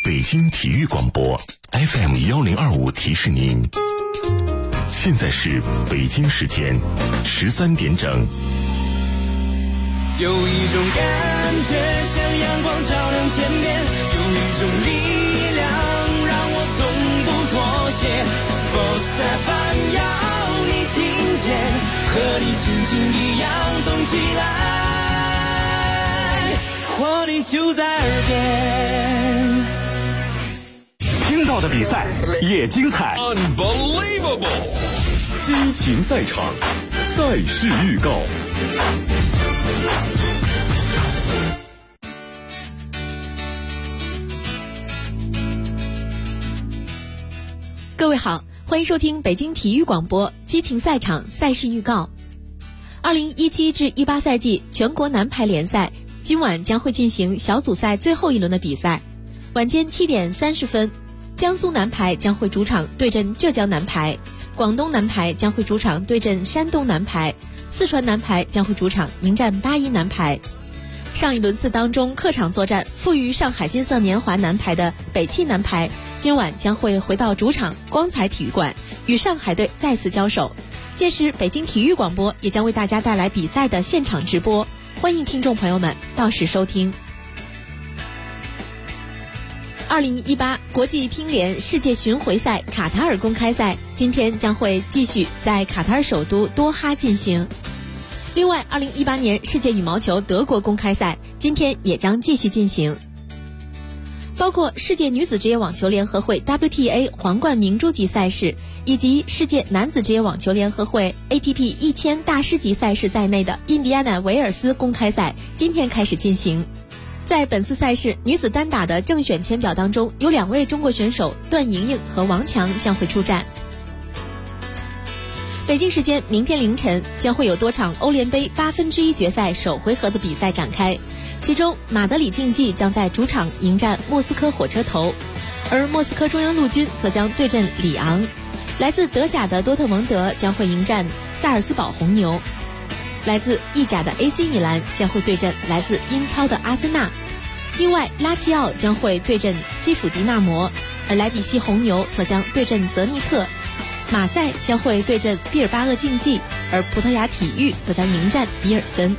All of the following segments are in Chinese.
北京体育广播 FM1025提示您，现在是北京时间13点整。 有一种感觉像阳光照亮天边，有一种力量让我从不妥协。Sports FM 要你听见，和你心情一样动起来，活力就在耳边。 听到的比赛也精彩 Unbelievable 激情赛场，赛事预告。 各位好，欢迎收听北京体育广播激情赛场赛事预告。2017至18赛季全国男排联赛今晚将会进行小组赛最后一轮的比赛。晚间7点30分，江苏男排将会主场对阵浙江男排，广东男排将会主场对阵山东男排，四川男排将会主场迎战巴依男排。上一轮次当中客场作战负于上海金色年华男排的北汽男排，今晚将会回到主场光彩体育馆与上海队再次交手。届时北京体育广播也将为大家带来比赛的现场直播，欢迎听众朋友们到时收听。2018国际乒联世界巡回赛卡塔尔公开赛今天将会继续在卡塔尔首都多哈进行。另外2018年世界羽毛球德国公开赛今天也将继续进行。包括世界女子职业网球联合会 WTA 皇冠明珠级赛事以及世界男子职业网球联合会 ATP 1000大师级赛事在内的印第安纳维尔斯公开赛今天开始进行。在本次赛事女子单打的正选签表当中，有2位中国选手段莹莹和王强将会出战。北京时间明天凌晨将会有多场欧联杯1/8决赛首回合的比赛展开，其中马德里竞技将在主场迎战莫斯科火车头，而莫斯科中央陆军则将对阵里昂。来自德甲的多特蒙德将会迎战萨尔斯堡红牛，来自意甲的 AC 米兰将会对阵来自英超的阿森纳。另外拉齐奥将会对阵基辅迪纳摩，而莱比锡红牛则将对阵泽尼特。马赛将会对阵毕尔巴鄂竞技，而葡萄牙体育则将迎战比尔森。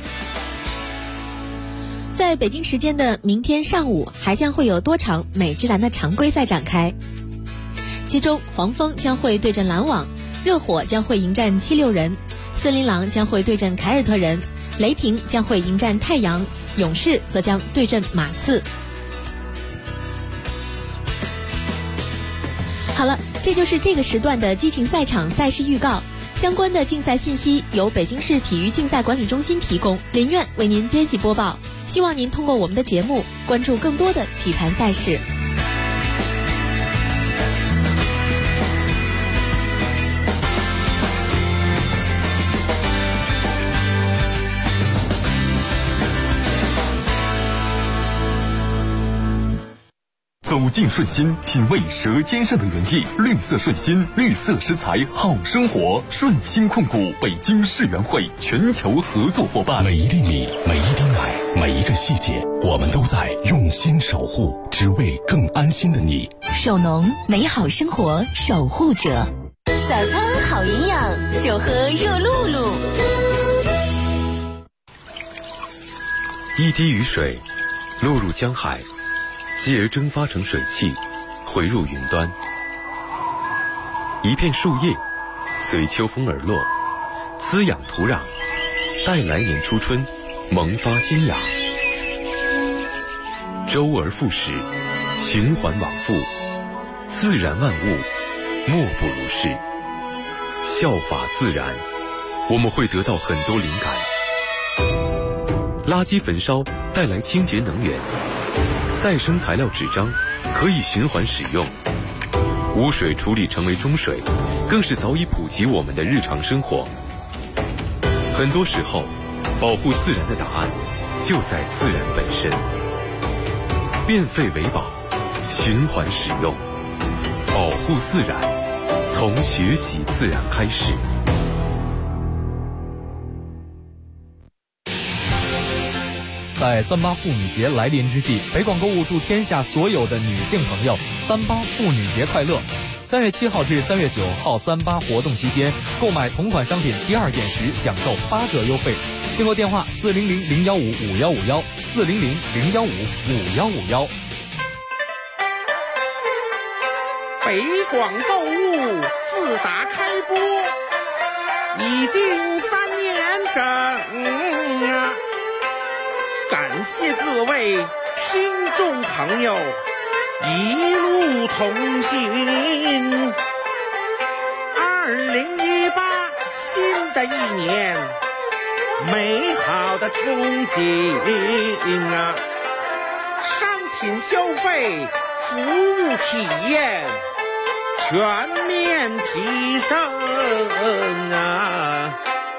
在北京时间的明天上午还将会有多场美职篮的常规赛展开，其中黄蜂将会对阵篮网，热火将会迎战76人，森林狼将会对阵凯尔特人，雷霆将会迎战太阳，勇士则将对阵马刺。好了，这就是这个时段的激情赛场赛事预告。相关的竞赛信息由北京市体育竞赛管理中心提供，林苑为您编辑播报。希望您通过我们的节目关注更多的体坛赛事。 走进顺心，品味舌尖上的原意。绿色顺心，绿色食材好生活。顺心控股北京世园会全球合作伙伴。 每一粒米，每一滴奶，每一个细节，我们都在用心守护，只为更安心的你。 手农，美好生活守护者。早餐好营养，就喝热露露。 一滴雨水落入江海，继而蒸发成水汽，回入云端。一片树叶随秋风而落，滋养土壤，待来年初春萌发新芽。周而复始，循环往复，自然万物莫不如是。效法自然，我们会得到很多灵感。垃圾焚烧带来清洁能源，再生材料纸张可以循环使用，污水处理成为中水，更是早已普及我们的日常生活。很多时候，保护自然的答案就在自然本身。变废为宝，循环使用，保护自然，从学习自然开始。 在38妇女节来临之际，北广购物祝天下所有的女性朋友38妇女节快乐。3月7号至3月9号38活动期间，购买同款商品第2件时享受8折优惠。订购电话400-015-5151 400-015-5151。 北广购物自打开播已经3年整啊，感谢各位听众朋友一路同行。2018新的一年，美好的憧憬啊，商品消费，服务体验全面提升啊！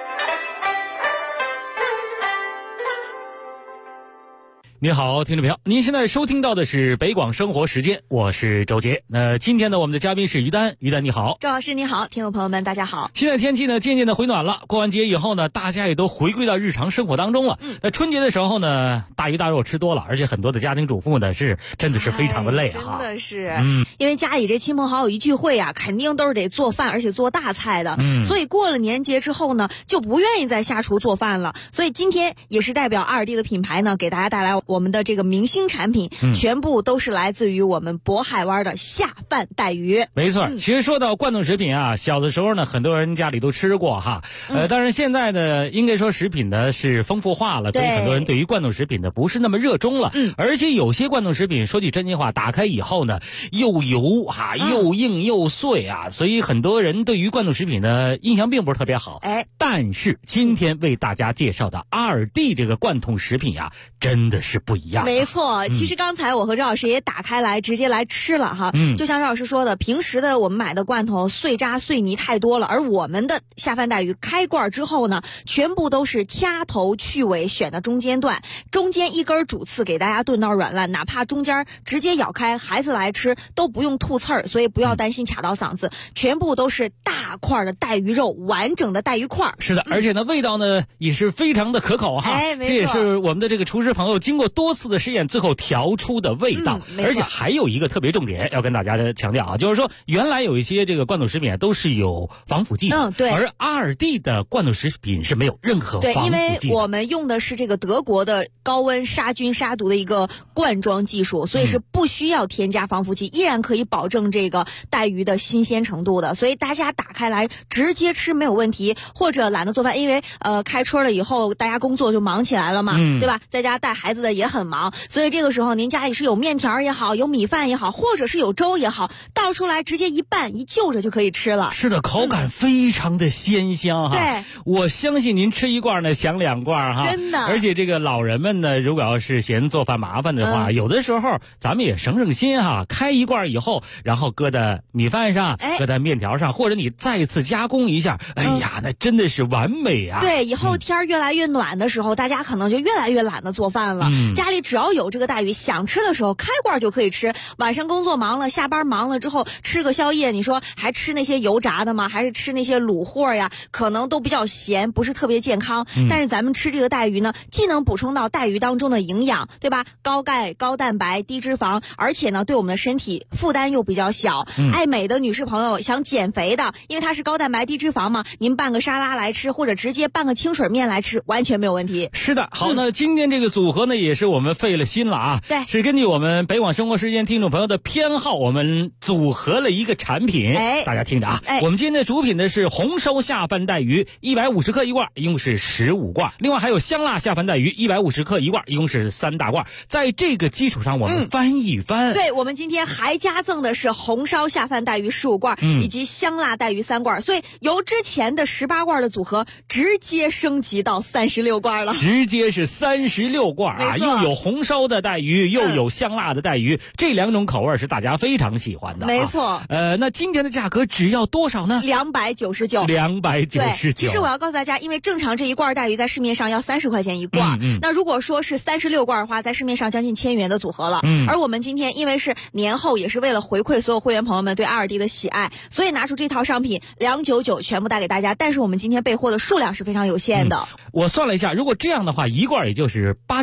你好，听众朋友，您现在收听到的是北广生活时间，我是周杰。那今天呢，我们的嘉宾是于丹，于丹你好。 周老师你好，听众朋友们大家好。 现在天气呢渐渐的回暖了，过完节以后呢，大家也都回归到日常生活当中了。那春节的时候呢，大鱼大肉吃多了，而且很多的家庭主妇呢真的是非常的累哈。 真的是，因为家里这亲朋好友一聚会啊，肯定都是得做饭，而且做大菜的。所以过了年节之后呢，就不愿意再下厨做饭了。所以今天也是代表2D的品牌呢，给大家带来我们的这个明星产品，全部都是来自于我们渤海湾的下饭带鱼。 没错，其实说到罐头食品啊，小的时候呢，很多人家里都吃过哈。当然现在呢，应该说食品呢是丰富化了，所以很多人对于罐头食品呢不是那么热衷了。而且有些罐头食品说句真心话，打开以后呢，又油哈，又硬又碎啊，所以很多人对于罐头食品呢印象并不是特别好。但是今天为大家介绍的2D这个罐头食品呀，真的是不一样。 没错，其实刚才我和赵老师也打开来直接来吃了哈。就像赵老师说的，平时的我们买的罐头碎渣碎泥太多了，而我们的下饭带鱼开罐之后呢，全部都是掐头去尾，选的中间段，中间一根主刺给大家炖到软烂，哪怕中间直接咬开，孩子来吃都不用吐刺儿，所以不要担心卡到嗓子，全部都是大块的带鱼肉，完整的带鱼块。 是的，而且呢味道呢也是非常的可口哈。 没错， 这也是我们的这个厨师朋友经过多次的试验最后调出的味道。而且还有一个特别重点要跟大家强调啊，就是说原来有一些这个罐头食品都是有防腐剂的， 对， 而2D的罐头食品是没有任何防腐剂的。 对，因为我们用的是这个德国的高温杀菌杀毒的一个罐装技术，所以是不需要添加防腐剂，依然可以保证这个带鱼的新鲜程度的。所以大家打开来直接吃没有问题，或者懒得做饭，因为开春了以后大家工作就忙起来了嘛，对吧？在家带孩子的也很忙，所以这个时候您家里是有面条也好，有米饭也好，或者是有粥也好，倒出来直接一拌一就着就可以吃了。 是的，口感非常的鲜香哈。 对， 我相信您吃一罐呢想2罐哈。 真的。 而且这个老人们呢，如果要是嫌做饭麻烦的话，有的时候咱们也省心哈，开一罐以后，然后搁在米饭上，搁在面条上，或者你再次加工一下，哎呀，那真的是完美啊。 对，以后天越来越暖的时候，大家可能就越来越懒得做饭了。家里只要有这个带鱼，想吃的时候开罐就可以吃。晚上工作忙了，下班忙了之后吃个宵夜，你说还吃那些油炸的吗？还是吃那些卤货呀？可能都比较咸，不是特别健康。但是咱们吃这个带鱼呢，既能补充到带鱼当中的营养，对吧？高钙、高蛋白、低脂肪，而且呢对我们的身体负担又比较小。爱美的女士朋友想减肥的，因为它是高蛋白低脂肪嘛，您拌个沙拉来吃，或者直接拌个清水面来吃，完全没有问题。 是的，好，那今天这个组合呢也是我们费了心了啊。 对， 是根据我们北广生活时间听众朋友的偏好，我们组合了一个产品。大家听着啊，我们今天的主品呢是红烧下饭带鱼，150克一罐，一共是15罐。另外还有香辣下饭带鱼150克一罐，一共是3大罐。在这个基础上我们翻一翻。 对，我们今天还加赠的是红烧下饭带鱼15罐，以及香辣带鱼3罐，所以由之前的18罐的组合直接升级到36罐了。 直接是36罐啊，又有红烧的带鱼，又有香辣的带鱼，这2种口味是大家非常喜欢的。 没错。 那今天的价格只要多少呢 ？299。 299。 其实我要告诉大家，因为正常这一罐带鱼在市面上要30块钱一罐，那如果说是36罐的话，在市面上将近1000元的组合了。而我们今天因为是年后，也是为了回馈所有会员朋友们对2D的喜爱，所以拿出这套商品299全部带给大家。但是我们今天备货的数量是非常有限的。 我算了一下，如果这样的话，一罐也就是89块钱。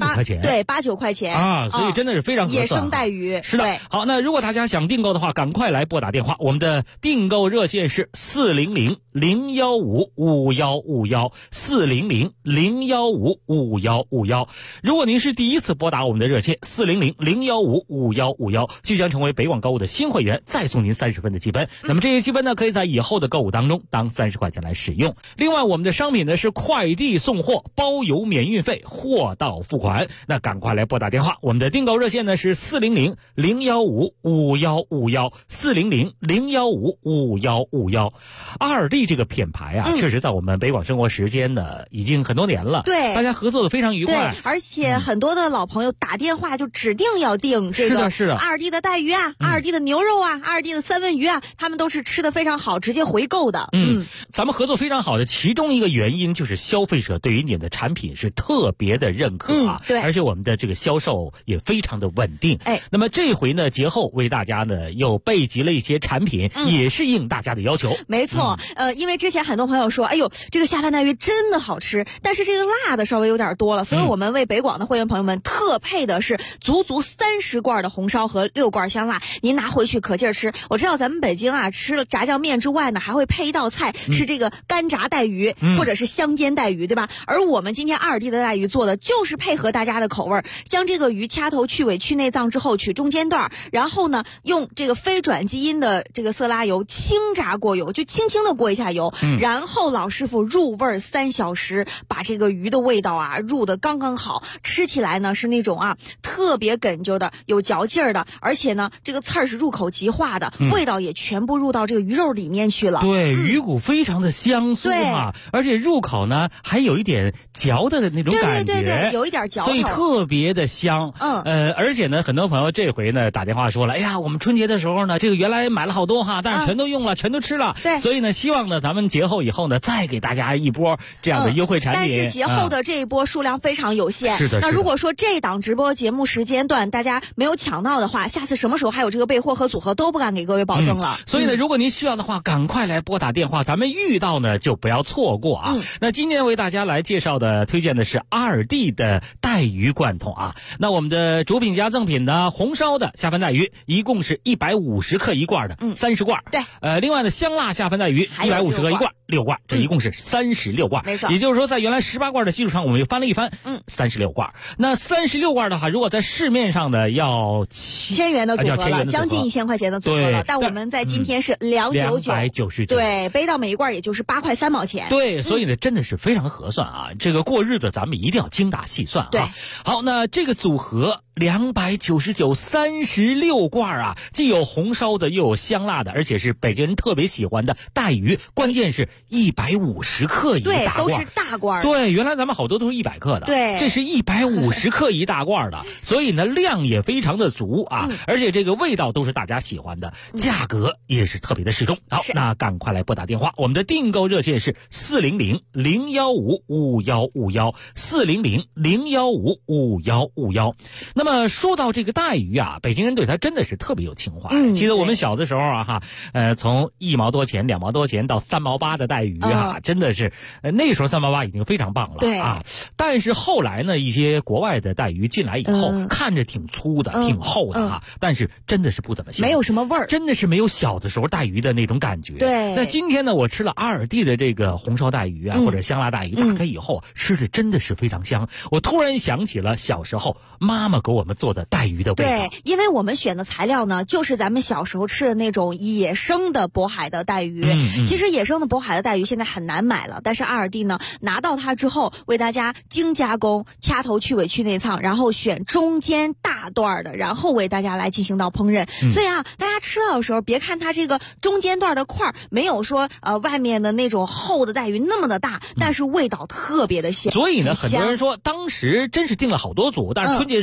对，8、9块钱啊，所以真的是非常合算。 野生带鱼是的。好，那如果大家想订购的话，赶快来拨打电话，我们的订购热线是400-015-5151，400-015-5151。如果您是第一次拨打我们的热线400-015-5151，即将成为北广购物的新会员，再送您30分的积分。那么这些积分呢，可以在以后的购物当中当30块钱来使用。另外，我们的商品呢是快递送货，包邮免运费，货到付款。那赶快来拨打电话，我们的订购热线呢是400-015-5151，400-015-5151。阿蒂这个品牌啊，确实在我们北广生活时间呢已经很多年了， 对， 大家合作的非常愉快， 对，而且很多的老朋友打电话就指定要订这个阿尔蒂的带鱼啊，阿尔蒂的牛肉啊，阿尔蒂的三文鱼啊，他们都是吃的非常好，直接回购的。 咱们合作非常好的其中一个原因就是消费者对于你的产品是特别的认可啊， 对， 而且我们的这个销售也非常的稳定。那么这回呢，节后为大家呢又备集了一些产品，也是应大家的要求。 没错，因为之前很多朋友说，哎呦，这个下饭带鱼真的好吃，但是这个辣的稍微有点多了，所以我们为北广的会员朋友们特配的是足30罐的红烧和6罐香辣，您拿回去可劲儿吃。我知道咱们北京啊，吃了炸酱面之外呢，还会配一道菜是这个干炸带鱼，或者是香煎带鱼，对吧？而我们今天阿尔蒂的带鱼做的就是配合大家的口味，将这个鱼掐头去尾去内脏之后取中间段，然后呢用这个非转基因的这个色拉油轻炸过油，就轻轻的过一下油，然后老师傅入味3小时，把这个鱼的味道啊入得刚刚好，吃起来呢是那种啊特别哏啾的，有嚼劲儿的，而且呢这个刺儿是入口即化的，味道也全部入到这个鱼肉里面去了。 对，鱼骨非常的香酥哈，而且入口呢还有一点嚼的那种感觉， 对，有一点嚼头， 所以特别的香。而且呢，很多朋友这回呢打电话说了，哎呀，我们春节的时候呢，这个原来买了好多哈，但是全都用了，全都吃了。对，所以呢，希望呢咱们节后以后呢，再给大家一波这样的优惠产品。 但是节后的这一波数量非常有限。 是的。 那如果说这档直播节目时间段大家没有抢到的话，下次什么时候还有这个备货和组合都不敢给各位保证了。 所以呢，如果您需要的话，赶快来拨打电话，咱们遇到呢就不要错过啊。那今天为大家来介绍的推荐的是阿尔蒂的带鱼罐头啊。那我们的主品加赠品呢，红烧的下饭带鱼一共是150克一罐的，30罐。 对。 另外的香辣下饭带鱼150克一罐，6罐，这一共是36罐。 没错。 也就是说，在原来18罐的基础上，我们又翻了一番，36罐。那36罐的话，如果在市面上呢要 1000元的组合了，将近1000块钱的组合了。但我们在今天是299，对，背到每一罐也就是8块3毛钱。 对，所以呢，真的是非常合算啊！这个过日子咱们一定要精打细算啊。 对， 好，那这个组合299，36罐啊，既有红烧的，又有香辣的，而且是北京人特别喜欢的带鱼，关键是150克一大罐， 对，都是大罐。 对，原来咱们好多都是100克的， 对， 这是150克一大罐的，所以呢量也非常的足啊，而且这个味道都是大家喜欢的，价格也是特别的适中。好，那赶快来拨打电话，我们的订购热线是400-015-5151，400-015-5151。那么说到这个带鱼啊，北京人对它真的是特别有情怀。记得我们小的时候啊从1毛多钱、2毛多钱到3毛8的带鱼啊，真的是那时候3毛8已经非常棒了啊。但是后来呢，一些国外的带鱼进来以后，看着挺粗的、挺厚的啊，但是真的是不怎么香， 没有什么味儿， 真的是没有小的时候带鱼的那种感觉。 对。 那今天呢，我吃了阿尔蒂的这个红烧带鱼啊，或者香辣带鱼，打开以后吃着真的是非常香。我突然想起了小时候妈妈给我们做的带鱼的味道。 对，因为我们选的材料呢，就是咱们小时候吃的那种野生的渤海的带鱼。其实野生的渤海的带鱼现在很难买了，但是阿尔蒂呢，拿到它之后，为大家精加工，掐头去尾去内脏，然后选中间大段的，然后为大家来进行到烹饪。所以啊，大家吃到的时候，别看它这个中间段的块没有说外面的那种厚的带鱼那么的大，但是味道特别的香。 所以呢，很多人说当时真是订了好多组，但是春节时候全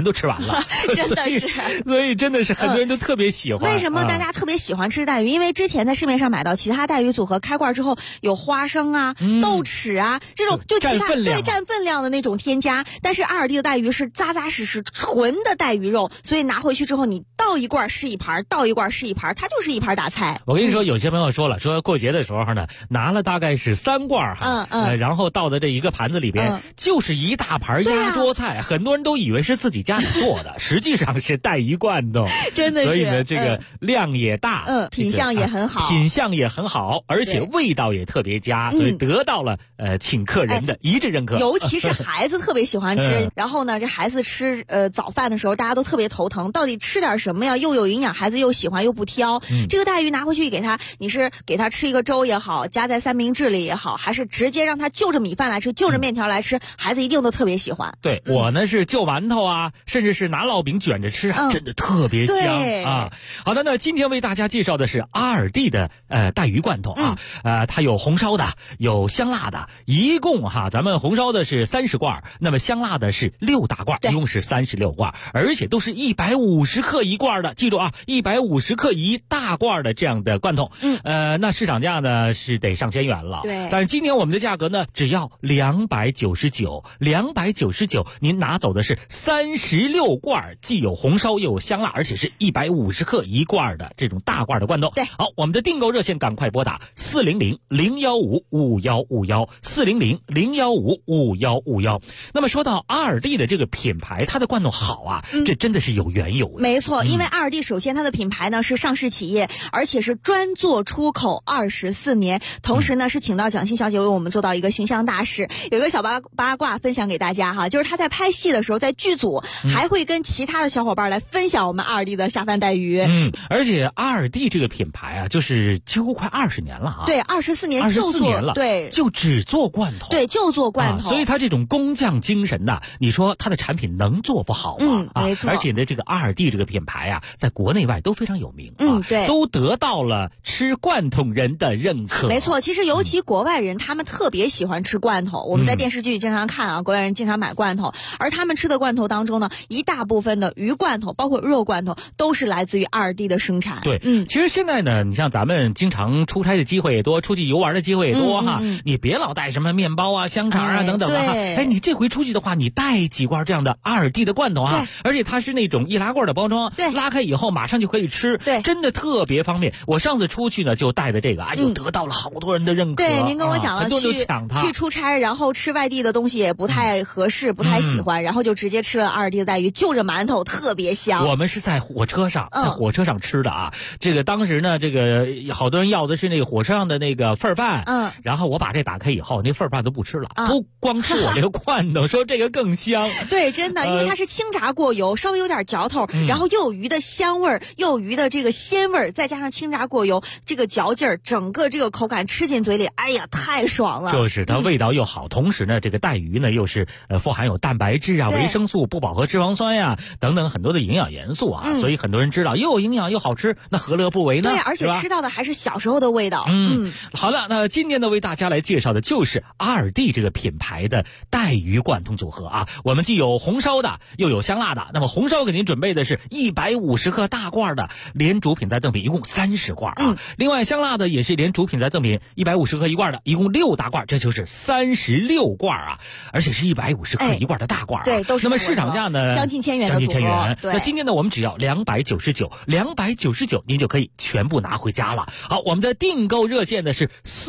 全都吃完了， 真的是， 所以真的是很多人都特别喜欢。 为什么大家特别喜欢吃带鱼？因为之前在市面上买到其他带鱼组合开罐之后有花生啊、豆豉啊这种就其他占分量的那种添加，但是阿尔蒂的带鱼是扎扎实实纯的带鱼肉，所以拿回去之后你倒一罐是一盘，倒一罐是一盘，它就是一盘大菜。 我跟你说，有些朋友说了，说过节的时候呢，拿了大概是3罐哈，然后倒在这一个盘子里边，就是一大盘压桌菜，很多人都以为是自己家里做的，实际上是带鱼罐头， 真的是。 所以呢，这个量也大， 品相也很好， 而且味道也特别佳，所以得到了请客人的一致认可。 尤其是孩子特别喜欢吃，然后呢，这孩子吃早饭的时候，大家都特别头疼，到底吃点什么呀？又有营养，孩子又喜欢又不挑。这个带鱼拿回去给他，你是给他吃一个粥也好，加在三明治里也好，还是直接让他就着米饭来吃，就着面条来吃，孩子一定都特别喜欢。 对，我呢是就馒头啊，甚至是拿烙饼卷着吃啊，真的特别香啊。好的，那今天为大家介绍的是阿尔蒂的带鱼罐头啊，它有红烧的，有香辣的，一共咱们红烧的是30罐，那么香辣的是6大罐，一共是36罐，而且都是150克一罐的，记住啊，150克一大罐的这样的罐头。那市场价呢是得上千元了， 对， 但是今年我们的价格呢只要299，您拿走的是36罐，既有红烧又有香辣，而且是150克一罐的这种大罐的罐头。 对， 好，我们的订购热线赶快拨打400-015-5151，400-015-5151。那么说到阿尔蒂的这个品牌，它的罐头好啊，这真的是有缘由的。 没错，因为阿尔蒂首先它的品牌呢是上市企业，而且是专做出口24年，同时呢是请到蒋欣小姐为我们做到一个形象大使。有一个小八卦分享给大家哈，就是她在拍戏的时候，在剧组还会跟其他的小伙伴来分享我们阿尔蒂的下饭带鱼。 而且阿尔蒂这个品牌啊，就是几乎快20年了啊。 对，24年了， 对， 就只做罐头。 对，就做罐头。 所以他这种工匠精神呐，你说他的产品能做不好吗？ 没错。 而且呢，这个阿尔蒂这个品牌啊，在国内外都非常有名对， 都得到了吃罐头人的认可。 没错，其实尤其国外人，他们特别喜欢吃罐头。我们在电视剧经常看啊，国外人经常买罐头，而他们吃的罐头当中呢，一大部分的鱼罐头，包括肉罐头，都是来自于阿尔蒂的生产。 对，其实现在呢，你像咱们经常出差的机会也多，出去游玩的机会也多你别老带什么面包啊、香肠啊等等的你这回出去的话，你带几罐这样的阿尔蒂的罐头而且它是那种易拉罐的包装，拉开以后马上就可以吃，真的特别方便。我上次出去呢就带的这个，又得到了好多人的认可。 对，您跟我讲了， 很多人都抢它。 去出差，然后吃外地的东西也不太合适，不太喜欢，然后就直接吃了阿尔蒂的带鱼，就着馒头特别香。 我们是在火车上吃的啊。这个当时呢，这个好多人要的是那个火车上的那个份饭，然后我把这打开以后，那份饭都不吃了，都光吃我这个罐头，说这个更香。 对，真的，因为它是清炸过油，稍微有点嚼头，然后又有鱼的香味，又有鱼的这个鲜味，再加上清炸过油，这个嚼劲儿，整个这个口感吃进嘴里，哎呀，太爽了。 就是它味道又好，同时呢，这个带鱼呢又是富含有蛋白质啊、维生素、不饱和脂肪酸呀等等很多的营养元素啊，所以很多人知道又有营养又好吃，那何乐不为呢？ 对，而且吃到的还是小时候的味道。 好了，那今天呢为大家来介绍的就是阿尔蒂这个品牌的带鱼罐头组合啊。我们既有红烧的，又有香辣的。那么红烧给您准备的是150克大罐的，连主品再赠品，一共30罐啊。另外香辣的也是连主品再赠品150克一罐的，一共6大罐，这就是36罐啊，而且是150克一罐的大罐对，都是。 那么市场价呢， 将近1000元的组合。 那今天呢，我们只要299，您就可以全部拿回家了。好，我们的订购热线呢是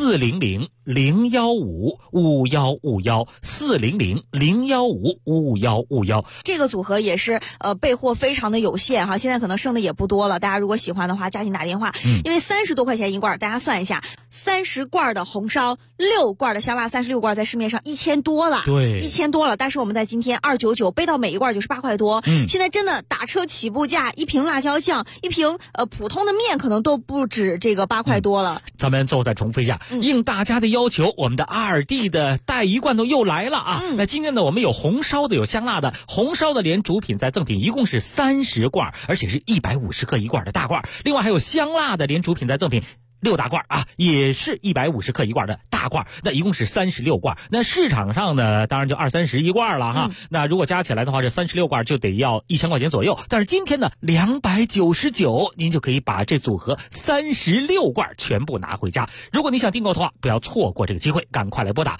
400-015-5151，400-015-5151。 这个组合也是备货非常的有限哈，现在可能剩的也不多了，大家如果喜欢的话，加紧打电话。因为30多块钱一罐，大家算一下，30罐的红烧，6罐的香辣，36罐在市面上1000多了， 对 ，1000多了。但是我们在今天299背到每一罐就是8块多，现在真的打车起步价，一瓶辣椒酱，一瓶普通的面可能都不止这个8块多了。 咱们最后再重复一下，应大家的要求，我们的阿尔蒂的带鱼罐头又来了啊！那今天呢，我们有红烧的，有香辣的，红烧的连主品再赠品，一共是30罐，而且是150克一罐的大罐。另外还有香辣的连主品再赠品 6大罐啊，也是150克一罐的大罐，那一共是36罐。那市场上呢，当然就20-30一罐了哈。那如果加起来的话，这36罐就得要1000块钱左右。但是今天呢，299，您就可以把这组合36罐全部拿回家。如果你想订购的话，不要错过这个机会，赶快来拨打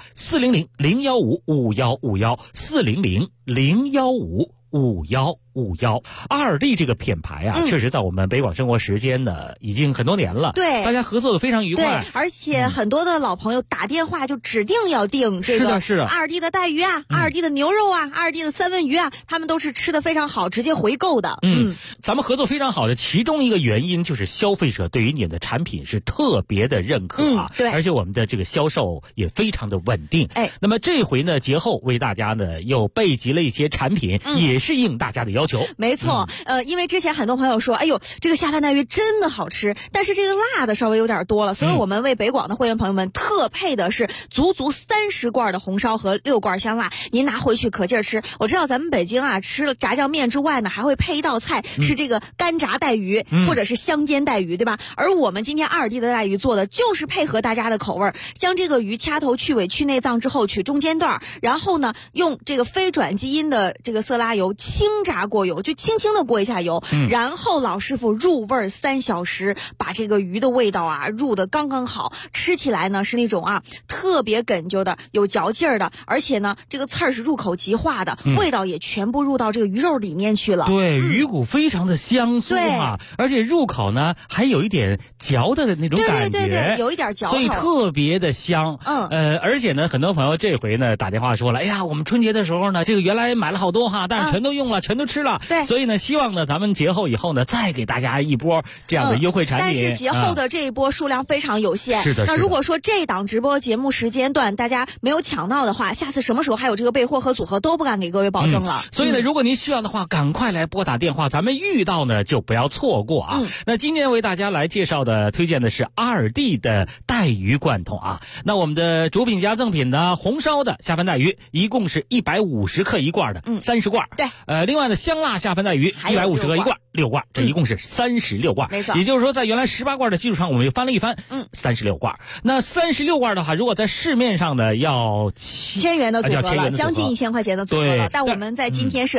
400-015-5151，400-015-5151。2D 这个品牌啊，确实在我们北广生活时间呢已经很多年了， 对， 大家合作的非常愉快， 对，而且很多的老朋友打电话就指定要订这个2D 的带鱼啊，2D 的牛肉啊，2D 的三文鱼啊，他们都是吃的非常好，直接回购的。 咱们合作非常好的其中一个原因就是消费者对于你们的产品是特别的认可啊， 对， 而且我们的这个销售也非常的稳定。那么这回呢，节后为大家呢又备集了一些产品，也是应大家的要求。 没错，因为之前很多朋友说，哎呦，这个下饭带鱼真的好吃，但是这个辣的稍微有点多了，所以我们为北广的会员朋友们特配的是足30罐的红烧和6罐香辣，您拿回去可劲儿吃。我知道咱们北京啊，吃了炸酱面之外呢，还会配一道菜是这个干炸带鱼，或者是香煎带鱼，对吧？而我们今天2D 的带鱼做的就是配合大家的口味，将这个鱼掐头去尾去内脏之后取中间段，然后呢用这个非转基因的这个色拉油轻炸过油，就轻轻的过一下油，然后老师傅入味3小时，把这个鱼的味道啊入得刚刚好，吃起来呢是那种啊特别哏啾的，有嚼劲儿的，而且呢这个刺儿是入口即化的，味道也全部入到这个鱼肉里面去了。 对，鱼骨非常的香酥哈，而且入口呢还有一点嚼的那种感觉， 对，有一点嚼头， 所以特别的香。而且呢，很多朋友这回呢打电话说了，哎呀，我们春节的时候呢，这个原来买了好多哈，但是全都用了，全都吃了。 对， 所以呢，希望呢咱们节后以后呢，再给大家一波这样的优惠产品。 但是节后的这一波数量非常有限。 是的。 那如果说这档直播节目时间段大家没有抢到的话，下次什么时候还有这个备货和组合都不敢给各位保证了。 所以呢，如果您需要的话，赶快来拨打电话，咱们遇到呢就不要错过啊。那今天为大家来介绍的推荐的是2D 的带鱼罐头啊。那我们的主品加赠品呢，红烧的下饭带鱼一共是150克一罐的，30罐。 对。 另外的香辣下饭带鱼150克一罐，6罐，这一共是36罐。 没错。 也就是说，在原来18罐的基础上，我们又翻了一番，36罐。那36罐的话，如果在市面上呢要 1000元的组合了，将近1000块钱的组合了。但我们在今天是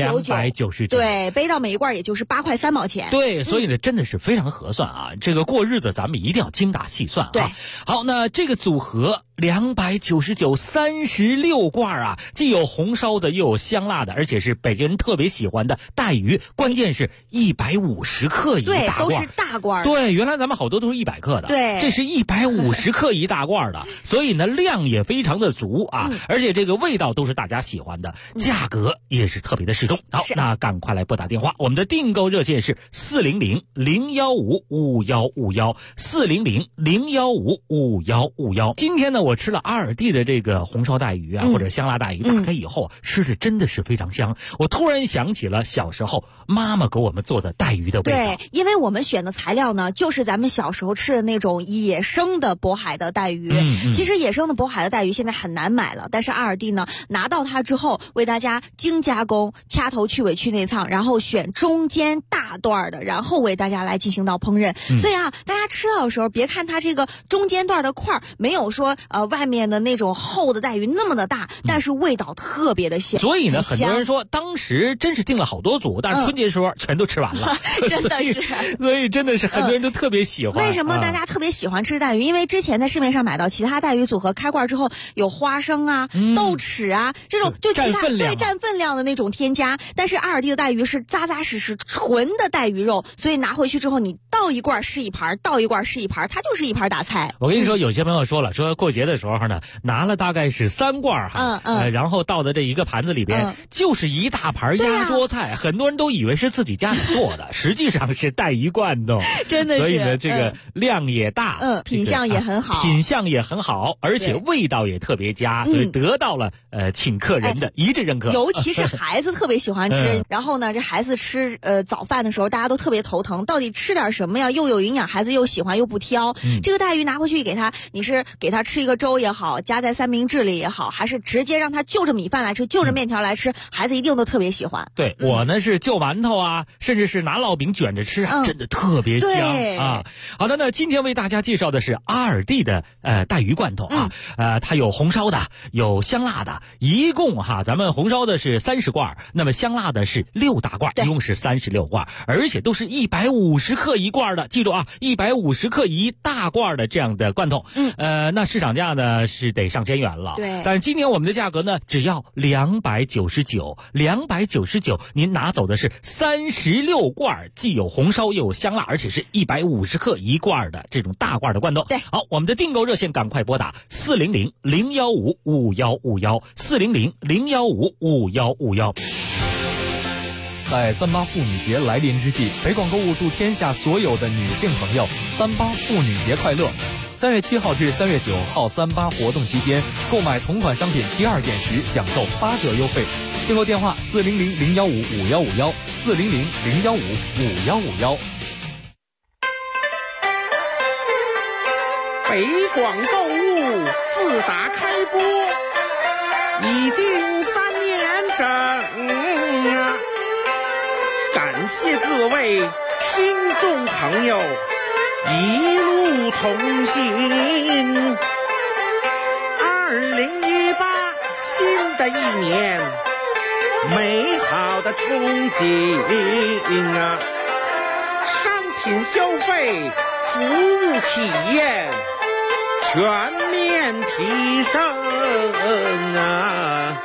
299，对，背到每一罐也就是8块3毛钱。 对，所以呢，真的是非常合算啊！这个过日子咱们一定要精打细算啊。 对， 好，那这个组合299 36罐啊，既有红烧的，又有香辣的，而且是北京人特别喜欢的带鱼，关键是150克一大罐， 对，都是大罐。 对，原来咱们好多都是100克的， 对， 这是150克一大罐的，所以呢量也非常的足啊，而且这个味道都是大家喜欢的，价格也是特别的适中。好，那赶快来拨打电话，我们的订购热线是400-015-5151，400-015-5151。今天呢，我吃了2D的这个红烧带鱼啊，或者香辣带鱼，打开以后吃的真的是非常香。我突然想起了小时候妈妈给我们做的带鱼的味道。 对，因为我们选的材料呢，就是咱们小时候吃的那种野生的渤海的带鱼。其实野生的渤海的带鱼现在很难买了，但是2D呢拿到它之后，为大家精加工，掐头去尾去内脏，然后选中间大段的，然后为大家来进行到烹饪。所以啊，大家吃到的时候，别看它这个中间段的块没有说外面的那种厚的带鱼那么的大，但是味道特别的香。 所以呢，很多人说当时真是订了好多组，但是春节时候全都吃完了， 真的是。 所以真的是很多人都特别喜欢。 为什么大家特别喜欢吃带鱼？因为之前在市面上买到其他带鱼组合开罐之后有花生啊、豆豉啊这种就其他占分量的那种添加，但是2D的带鱼是扎扎实实纯的带鱼肉，所以拿回去之后你倒一罐是一盘，倒一罐是一盘，它就是一盘大菜。 我跟你说，有些朋友说了，说过节的时候呢，拿了大概是3罐哈，然后倒在这一个盘子里边，就是一大盘压桌菜，很多人都以为是自己家里做的，实际上是带鱼罐头， 真的是。 所以呢，这个量也大， 品相也很好， 品相也很好，而且味道也特别佳，所以得到了请客人的一致认可。 尤其是孩子特别喜欢吃，然后呢，这孩子吃早饭的的时候，大家都特别头疼，到底吃点什么呀？又有营养，孩子又喜欢又不挑。这个带鱼拿回去给他，你是给他吃一个粥也好，加在三明治里也好，还是直接让他就着米饭来吃，就着面条来吃，孩子一定都特别喜欢。 对，我呢是就馒头啊，甚至是拿烙饼卷着吃啊，真的特别香啊。好的，那今天为大家介绍的是阿尔蒂的带鱼罐头啊，它有红烧的，有香辣的，一共咱们红烧的是30罐，那么香辣的是6大罐，一共是36罐，而且都是150克一罐的，记住啊，150克一大罐的这样的罐头。那市场价呢是得上千元了。 对， 但是今年我们的价格呢只要299，您拿走的是36罐，既有红烧又有香辣，而且是150克一罐的这种大罐的罐头。 对， 好，我们的订购热线赶快拨打400-015-5151，400-015-5151。 在38妇女节来临之际，北广购物祝天下所有的女性朋友38妇女节快乐。3月7号至3月9号38活动期间，购买同款商品第2件时享受8折优惠。订购电话400-015-5151，400-015-5151。 北广购物自打开播已经3年整啊！感谢各位听众朋友一路同行。2018新的一年，美好的憧憬啊！商品消费，服务体验全面提升啊！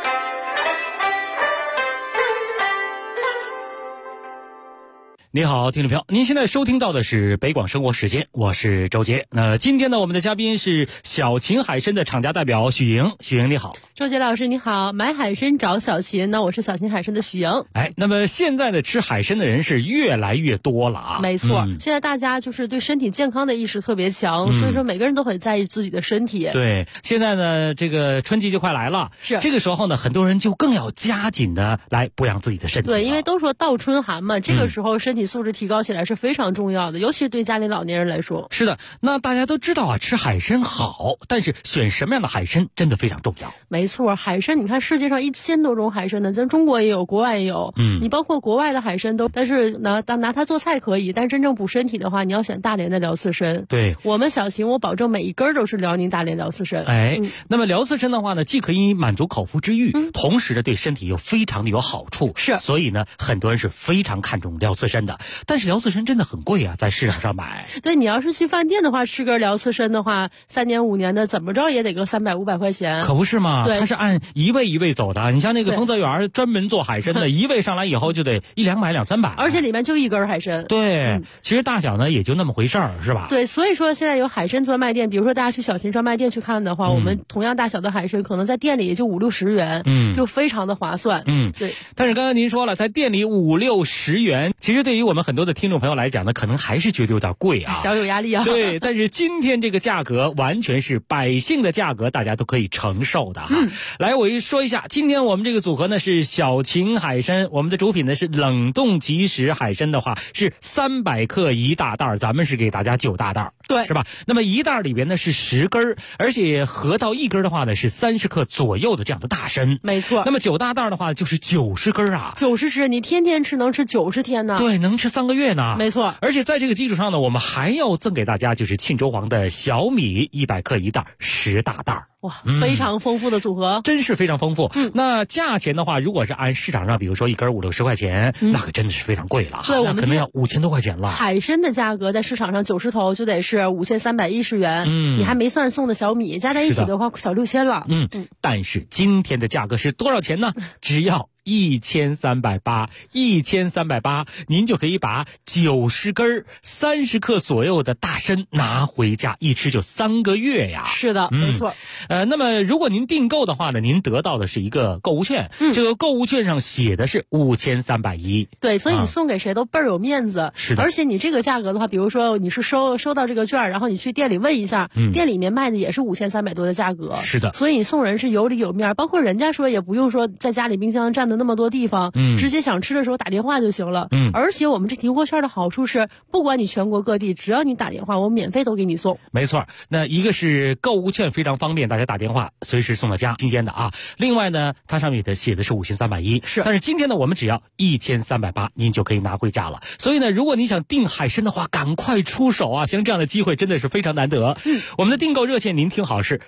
你好，听众朋友，您现在收听到的是北广生活时间，我是周杰。那今天呢，我们的嘉宾是小秦海参的厂家代表许莹。许莹你好。 周杰老师你好，买海参找小秦，那我是小秦海参的许莹。 那么现在的吃海参的人是越来越多了啊。 没错，现在大家就是对身体健康的意识特别强，所以说每个人都很在意自己的身体。 对，现在呢，这个春季就快来了， 是这个时候呢，很多人就更要加紧的来补养自己的身体。 对，因为都说倒春寒嘛，这个时候身体素质提高起来是非常重要的，尤其是对家里老年人来说。 是的，那大家都知道啊，吃海参好，但是选什么样的海参真的非常重要。 没错，海参你看世界上1000多种海参呢，咱中国也有，国外也有。你包括国外的海参都，但是拿它做菜可以，但真正补身体的话，你要选大连的辽刺参。 对， 我们小秦我保证每一根都是辽宁大连辽刺参。 那么辽刺参的话呢，既可以满足口腹之欲，同时呢对身体又非常的有好处。 是， 所以呢很多人是非常看重辽刺参的。但是辽刺参真的很贵啊，在市场上买。 对，你要是去饭店的话，吃根辽刺参的话，3年5年的怎么着也得个300、500块钱。 可不是嘛？ 对， 它是按一位一位走的。你像那个丰泽园专门做海参的，一位上来以后就得100-200、300， 而且里面就一根海参。 对，其实大小呢也就那么回事儿，是吧？ 对，所以说现在有海参专卖店，比如说大家去小秦专卖店去看的话，我们同样大小的海参可能在店里也就50-60元，就非常的划算。对。 但是刚刚您说了，在店里50-60元，其实对于我们很多的听众朋友来讲呢，可能还是觉得有点贵啊， 小有压力啊。 对，但是今天这个价格完全是百姓的价格，大家都可以承受的哈。来，我说一下，今天我们这个组合呢是小秦海参，我们的主品呢是冷冻即食海参的话是300克一大袋，咱们是给大家9大袋， 对， 是吧？那么一袋里边呢是10根，而且合到一根的话呢是30克左右的这样的大参， 没错。 那么9大袋的话就是90根啊 ，90只，你天天吃能吃90天呢？ 对，能吃3个月呢。 没错。 而且在这个基础上呢，我们还要赠给大家就是沁州黄的小米100克一袋，10大袋。 哇，非常丰富的组合， 真是非常丰富。那价钱的话，如果是按市场上，比如说一根50-60块钱，那可真的是非常贵了。 对，我们可能要5000多块钱了。 海参的价格在市场上90头就得是5310元，你还没算送的小米，加在一起的话小6000了。 但是今天的价格是多少钱呢？只要1380，1380，您就可以把90根30克左右的大参拿回家，一吃就3个月呀。 是的，没错。 那么如果您订购的话呢，您得到的是一个购物券，这个购物券上写的是5310。 对，所以你送给谁都倍儿有面子。 是的。 而且你这个价格的话，比如说你是收到这个券，然后你去店里问一下，店里面卖的也是5300多的价格。 是的。 所以你送人是有里有面，包括人家说也不用说在家里冰箱站的那么多地方，直接想吃的时候打电话就行了。而且我们这提货券的好处是，不管你全国各地，只要你打电话，我免费都给你送。 没错，那一个是购物券非常方便，大家打电话随时送到家，新鲜的啊。另外呢，它上面写的是5310， 是， 但是今天呢，我们只要1380，您就可以拿回家了。所以呢，如果你想订海参的话，赶快出手啊！像这样的机会真的是非常难得。我们的订购热线您听好是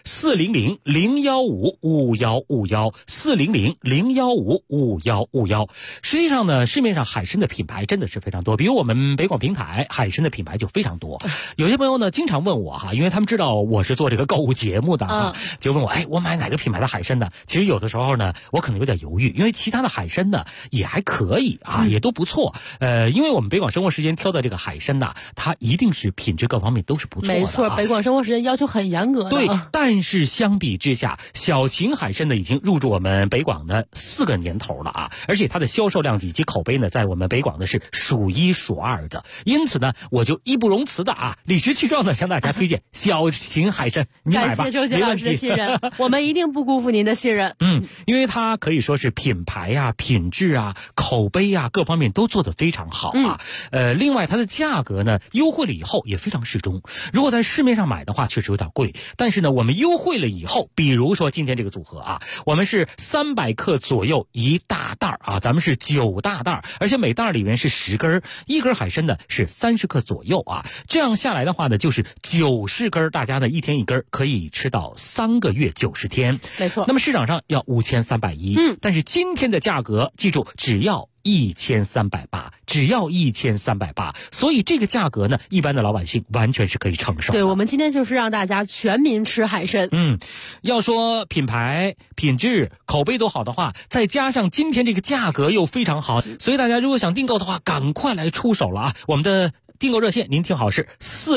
400-015-5151，400-015-5151。实际上呢，市面上海参的品牌真的是非常多，比如我们北广平台海参的品牌就非常多。有些朋友呢经常问我哈，因为他们知道我是做这个购物节目的就问我，我买哪个品牌的海参呢？其实有的时候呢，我可能有点犹豫，因为其他的海参呢也还可以啊，也都不错。因为我们北广生活时间挑的这个海参呢，它一定是品质各方面都是不错的。 没错，北广生活时间要求很严格的。 对，但是相比之下，小秦海参呢已经入驻我们北广的4个年头了啊，而且它的销售量以及口碑呢，在我们北广呢是数1数2的。因此呢，我就义不容辞的理直气壮的向大家推荐小秦海参，你买吧。 感谢周杰老师的信任，我们一定不辜负您的信任。 因为它可以说是品牌啊、品质啊、口碑啊各方面都做得非常好啊。另外它的价格呢优惠了以后也非常适中。如果在市面上买的话，确实有点贵，但是呢，我们优惠了以后，比如说今天这个组合啊，我们是300克左右一大袋啊，咱们是9大袋，而且每袋里面是10根，一根海参呢是30克左右啊。这样下来的话呢，就是90根，大家呢一天一根，可以吃到3个月90天。 没错。 那么市场上要5310，但是今天的价格记住只要1380，只要1380，所以这个价格呢，一般的老百姓完全是可以承受的。 对，我们今天就是让大家全民吃海参。 要说品牌、品质、口碑都好的话，再加上今天这个价格又非常好，所以大家如果想订购的话，赶快来出手了啊！我们的订购热线您听好是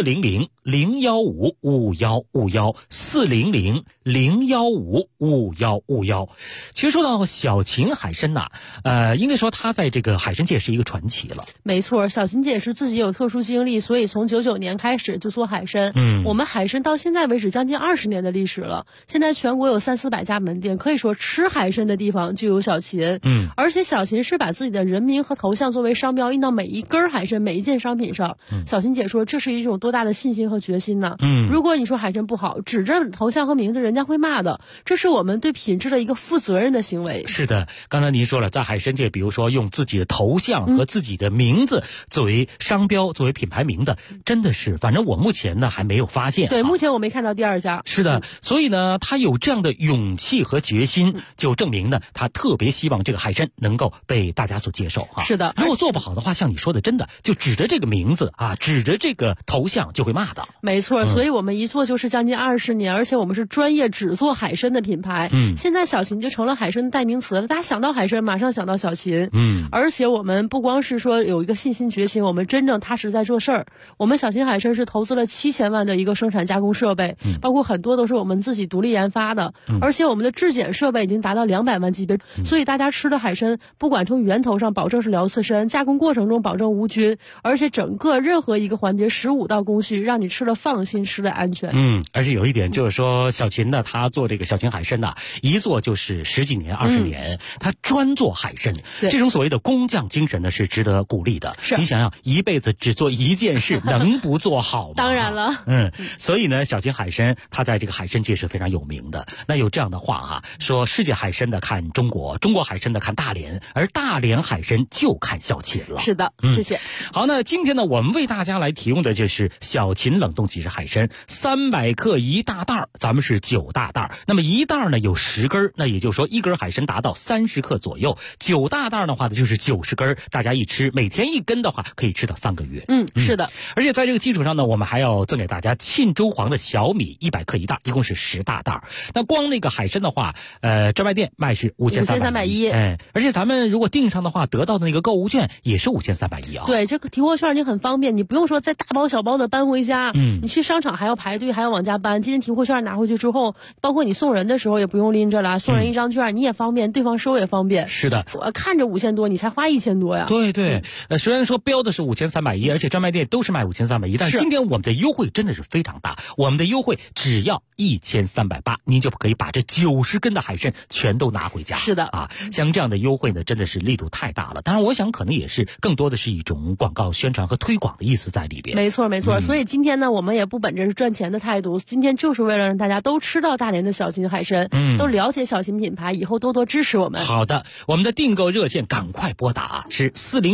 400-015-5151，400-015-5151。其实说到小秦海参呐，应该说它在这个海参界是一个传奇了。 没错，小秦姐是自己有特殊经历，所以从99年开始就做海参。我们海参到现在为止将近20年的历史了，现在全国有300-400家门店，可以说吃海参的地方就有小秦。而且小秦是把自己的人名和头像作为商标印到每一根海参、每一件商品上。小秦姐说，这是一种多大的信心和决心呢？如果你说海参不好，指着头像和名字，人家会骂的。这是我们对品质的一个负责任的行为。 是的，刚才您说了，在海参界，比如说用自己的头像和自己的名字作为商标、作为品牌名的，真的是，反正我目前呢还没有发现。 对，目前我没看到第二家。 是的，所以呢，他有这样的勇气和决心，就证明呢，他特别希望这个海参能够被大家所接受哈。 是的， 如果做不好的话，像你说的，真的就指着这个名字指着这个头像就会骂的。 没错，所以我们一做就是将近20年，而且我们是专业只做海参的品牌。现在小秦就成了海参的代名词了，大家想到海参马上想到小秦。而且我们不光是说有一个信心决心，我们真正踏实在做事儿。我们小秦海参是投资了7000万的一个生产加工设备，包括很多都是我们自己独立研发的，而且我们的质检设备已经达到200万级别，所以大家吃的海参不管从源头上保证是辽刺参，加工过程中保证无菌，而且整个任何一个环节15道工序，让你吃了放心，吃了安全。 而且有一点就是说，小秦呢，他做这个小秦海参呢，一做就是10几年、20年，他专做海参，这种所谓的工匠精神呢，是值得鼓励的。你想想，一辈子只做一件事，能不做好吗？ 当然了。 所以呢，小秦海参他在这个海参界是非常有名的。那有这样的话说世界海参的看中国，中国海参的看大连，而大连海参就看小秦了。 是的，谢谢。 好，那今天呢，我们为大家来提供的就是小秦冷冻即食海参，300克一大袋，咱们是9大袋。那么一袋呢有10根，那也就是说一根海参达到30克左右，9大袋的话呢就是90根，大家一吃，每天1根的话可以吃到3个月。 是的。 而且在这个基础上呢，我们还要赠给大家沁州黄的小米100克一袋，一共是10大袋。那光那个海参的话，专卖店卖是5310，而且咱们如果订上的话，得到的那个购物券也是5310啊。 对，这个提货券你很方便。 方便，你不用说再大包小包的搬回家，你去商场还要排队，还要往家搬。今天提货券拿回去之后，包括你送人的时候也不用拎着了，送人一张券你也方便，对方收也方便。 是的， 我看着5000多，你才花1000多呀。 对对，虽然说标的是5310，而且专卖店都是卖5310，但是今天我们的优惠真的是非常大，我们的优惠只要1380，您就可以把这90根的海参全都拿回家。 是的啊，像这样的优惠呢，真的是力度太大了。当然，我想可能也是更多的是一种广告宣传和推广的意思在里边。 没错没错，所以今天呢，我们也不本着是赚钱的态度，今天就是为了让大家都吃到大连的小秦海参，都了解小秦品牌，以后多多支持我们。 好的，我们的订购热线赶快拨打是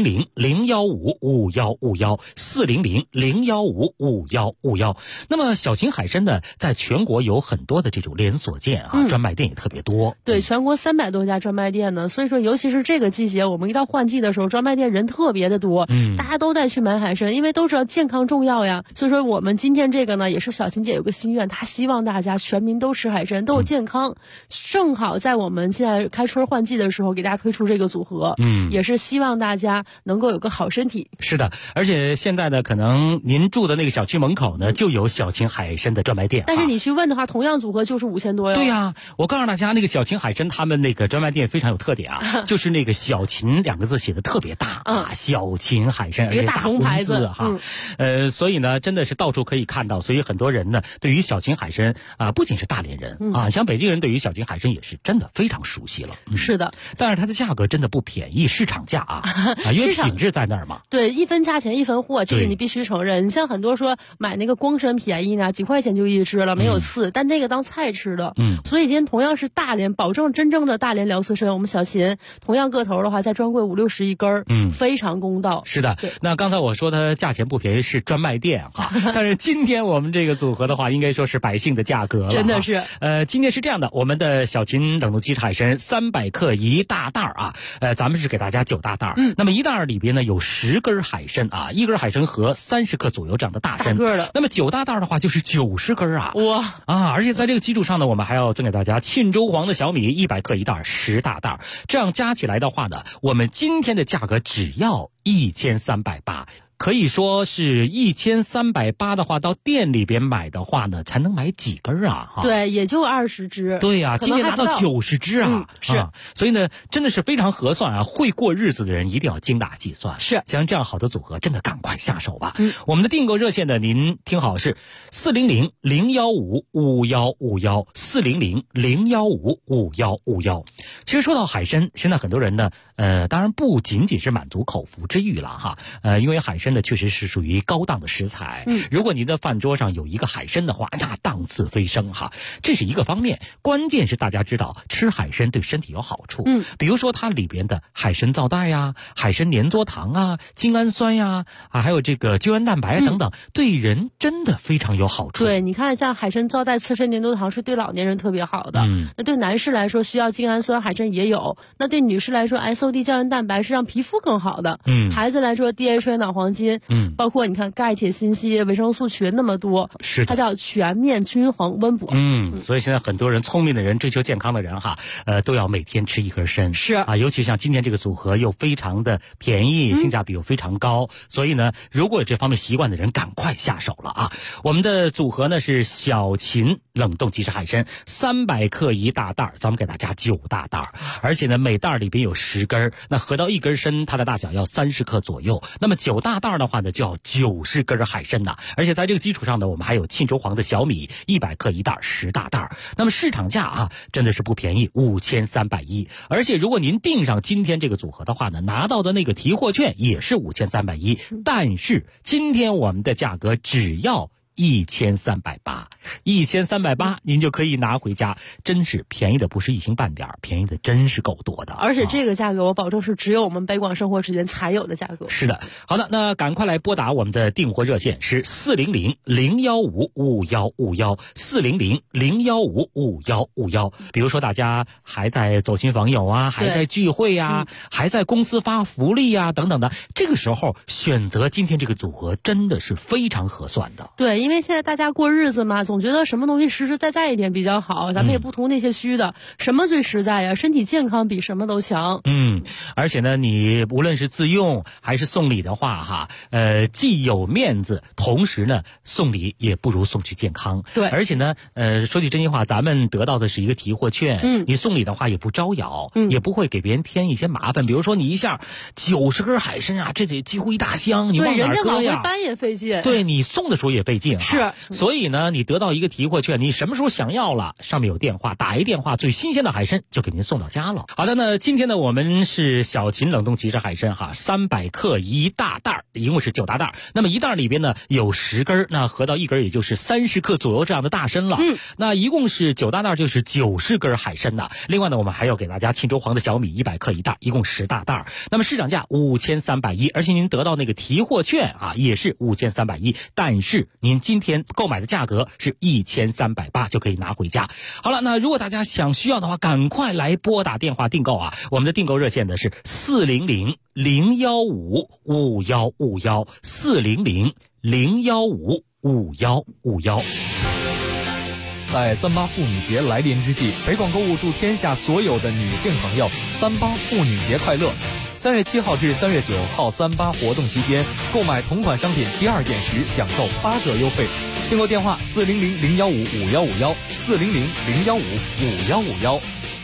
400-015-5151，400-015-5151。那么小秦海参呢，在全国有很多的这种连锁店啊，专卖店也特别多。 对，全国300多家专卖店呢，所以说尤其是这个季节，我们一到换季的时候，专卖店人特别的多，大家都在去买海参，因为都知道健康重要呀。所以说我们今天这个呢，也是小秦姐有个心愿，她希望大家全民都吃海参，都有健康。正好在我们现在开春换季的时候，给大家推出这个组合，也是希望大家能够有个好身体。 是的，而且现在呢，可能您住的那个小区门口呢，就有小秦海参的专卖店。 但是你去问的话，同样组合就是5000多哟。 对呀，我告诉大家，那个小秦海参他们那个专卖店非常有特点啊，就是那个小秦2个字写的特别大啊，小秦海参，而且大红字哈，所以呢，真的是到处可以看到，所以很多人呢，对于小秦海参啊，不仅是大连人啊，像北京人对于小秦海参也是真的非常熟悉了。 是的， 但是它的价格真的不便宜，市场价啊，因为品质在那儿嘛。 对，一分价钱一分货，这个你必须承认。你像很多说买那个光参便宜呢，几块钱就一只了，没有刺，但那个当菜吃的。所以今天同样是大连，保证真正的大连辽刺参，我们小秦同样个头的话，在专柜50-60一根，非常公道。 是的，那刚才我说它价钱不便宜是专卖店哈，但是今天我们这个组合的话，应该说是百姓的价格了。 真的是， 今天是这样的，我们的小秦冷冻鸡海参300克1大袋啊，咱们是给大家9大袋，那么1袋里边呢有10根海参啊，一根海参和30克左右这样的大参，那么9大袋的话就是90根啊， 哇啊！而且在这个基础上呢，我们还要赠给大家沁州黄的小米100克1袋10大袋，这样加起来的话呢，我们今天的价格只要1380。可以说是1380的话，到店里边买的话呢，才能买几根啊？ 对，也就20只。 对呀，今天拿到90只啊， 是， 所以呢，真的是非常合算啊！会过日子的人一定要精打细算。 是， 像这样好的组合，真的赶快下手吧。我们的订购热线呢，您听好是400-015-5151，400-015-5151。其实说到海参，现在很多人呢，当然不仅仅是满足口腹之欲了哈，因为海参呢确实是属于高档的食材，如果您的饭桌上有一个海参的话，那档次飞升哈，这是一个方面。关键是大家知道吃海参对身体有好处，比如说它里边的海参皂带呀、海参粘唑糖啊、精氨酸呀还有这个胶原蛋白等等，对人真的非常有好处。 对，你看像海参皂带、刺参粘唑糖是对老年人特别好的，那对男士来说需要精氨酸，海参也有；那对女士来说 SOD 胶原蛋白是让皮肤更好的，孩子来说 DHA 脑黄金，包括你看钙、铁、锌、硒、维生素群那么多， 是它叫全面均衡温补。 所以现在很多人聪明的人、追求健康的人哈，都要每天吃一根参。 是啊，尤其像今天这个组合又非常的便宜，性价比又非常高，所以呢，如果有这方面习惯的人，赶快下手了啊！我们的组合呢是小秦冷冻即食海参300克1大袋，咱们给大家9大袋，而且呢每袋里边有10根，那合到一根参，它的大小要30克左右。那么9大袋的话呢，就要90根海参呐，而且在这个基础上呢，我们还有沁州黄的小米100克1袋10大袋。那么市场价啊，真的是不便宜，5310。而且如果您订上今天这个组合的话呢，拿到的那个提货券也是5310，但是今天我们的价格只要1380，1380您就可以拿回家，真是便宜的不是一星半点，便宜的真是够多的。 而且这个价格我保证是只有我们北广生活时间才有的价格。 是的，好的，那赶快来拨打我们的订货热线是400-015-5151，400-015-5151。比如说大家还在走亲访友啊，还在聚会啊，还在公司发福利啊等等的，这个时候选择今天这个组合真的是非常合算的。 对。 因为现在大家过日子嘛，总觉得什么东西实实在在一点比较好，咱们也不图那些虚的，什么最实在呀？身体健康比什么都强。 而且呢，你无论是自用还是送礼的话哈，既有面子，同时呢，送礼也不如送去健康。 对， 而且呢，说句真心话，咱们得到的是一个提货券，你送礼的话也不招摇，也不会给别人添一些麻烦。比如说你一下90根海参啊，这得几乎一大箱，你往哪儿搁呀？ 对，人家往回搬也费劲。 对，你送的时候也费劲。 是， 所以呢，你得到一个提货券，你什么时候想要了，上面有电话，打一电话，最新鲜的海参就给您送到家了。好的，那今天呢，我们是小秦冷冻即食海参哈，300克一大袋，一共是9大袋。那么一袋里边呢有10根，那合到一根也就是30克左右这样的大参了。那一共是9大袋，就是90根海参呢。另外呢，我们还要给大家沁州黄的小米100克一袋，一共10大袋。那么市场价5310，而且您得到那个提货券啊，也是5310，但是您今天购买的价格是1380就可以拿回家。好了，那如果大家需要的话，赶快来拨打电话订购啊！我们的订购热线呢是400-015-5151，400-015-5151。 在38妇女节来临之际，北广购物祝天下所有的女性朋友38妇女节快乐！3月7号至3月9号38活动期间，购买同款商品第2件时享受8折优惠。订购电话400-015-5151，400-015-5151。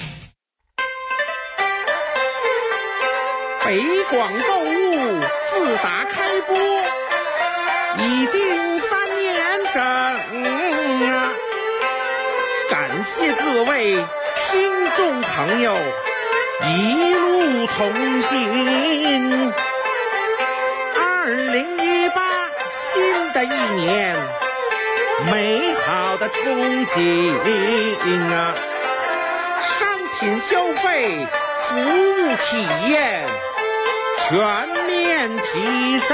北广购物自打开播已经3年整啊！感谢各位听众朋友一路同行。2018新的一年，美好的憧憬啊！商品消费，服务体验全面提升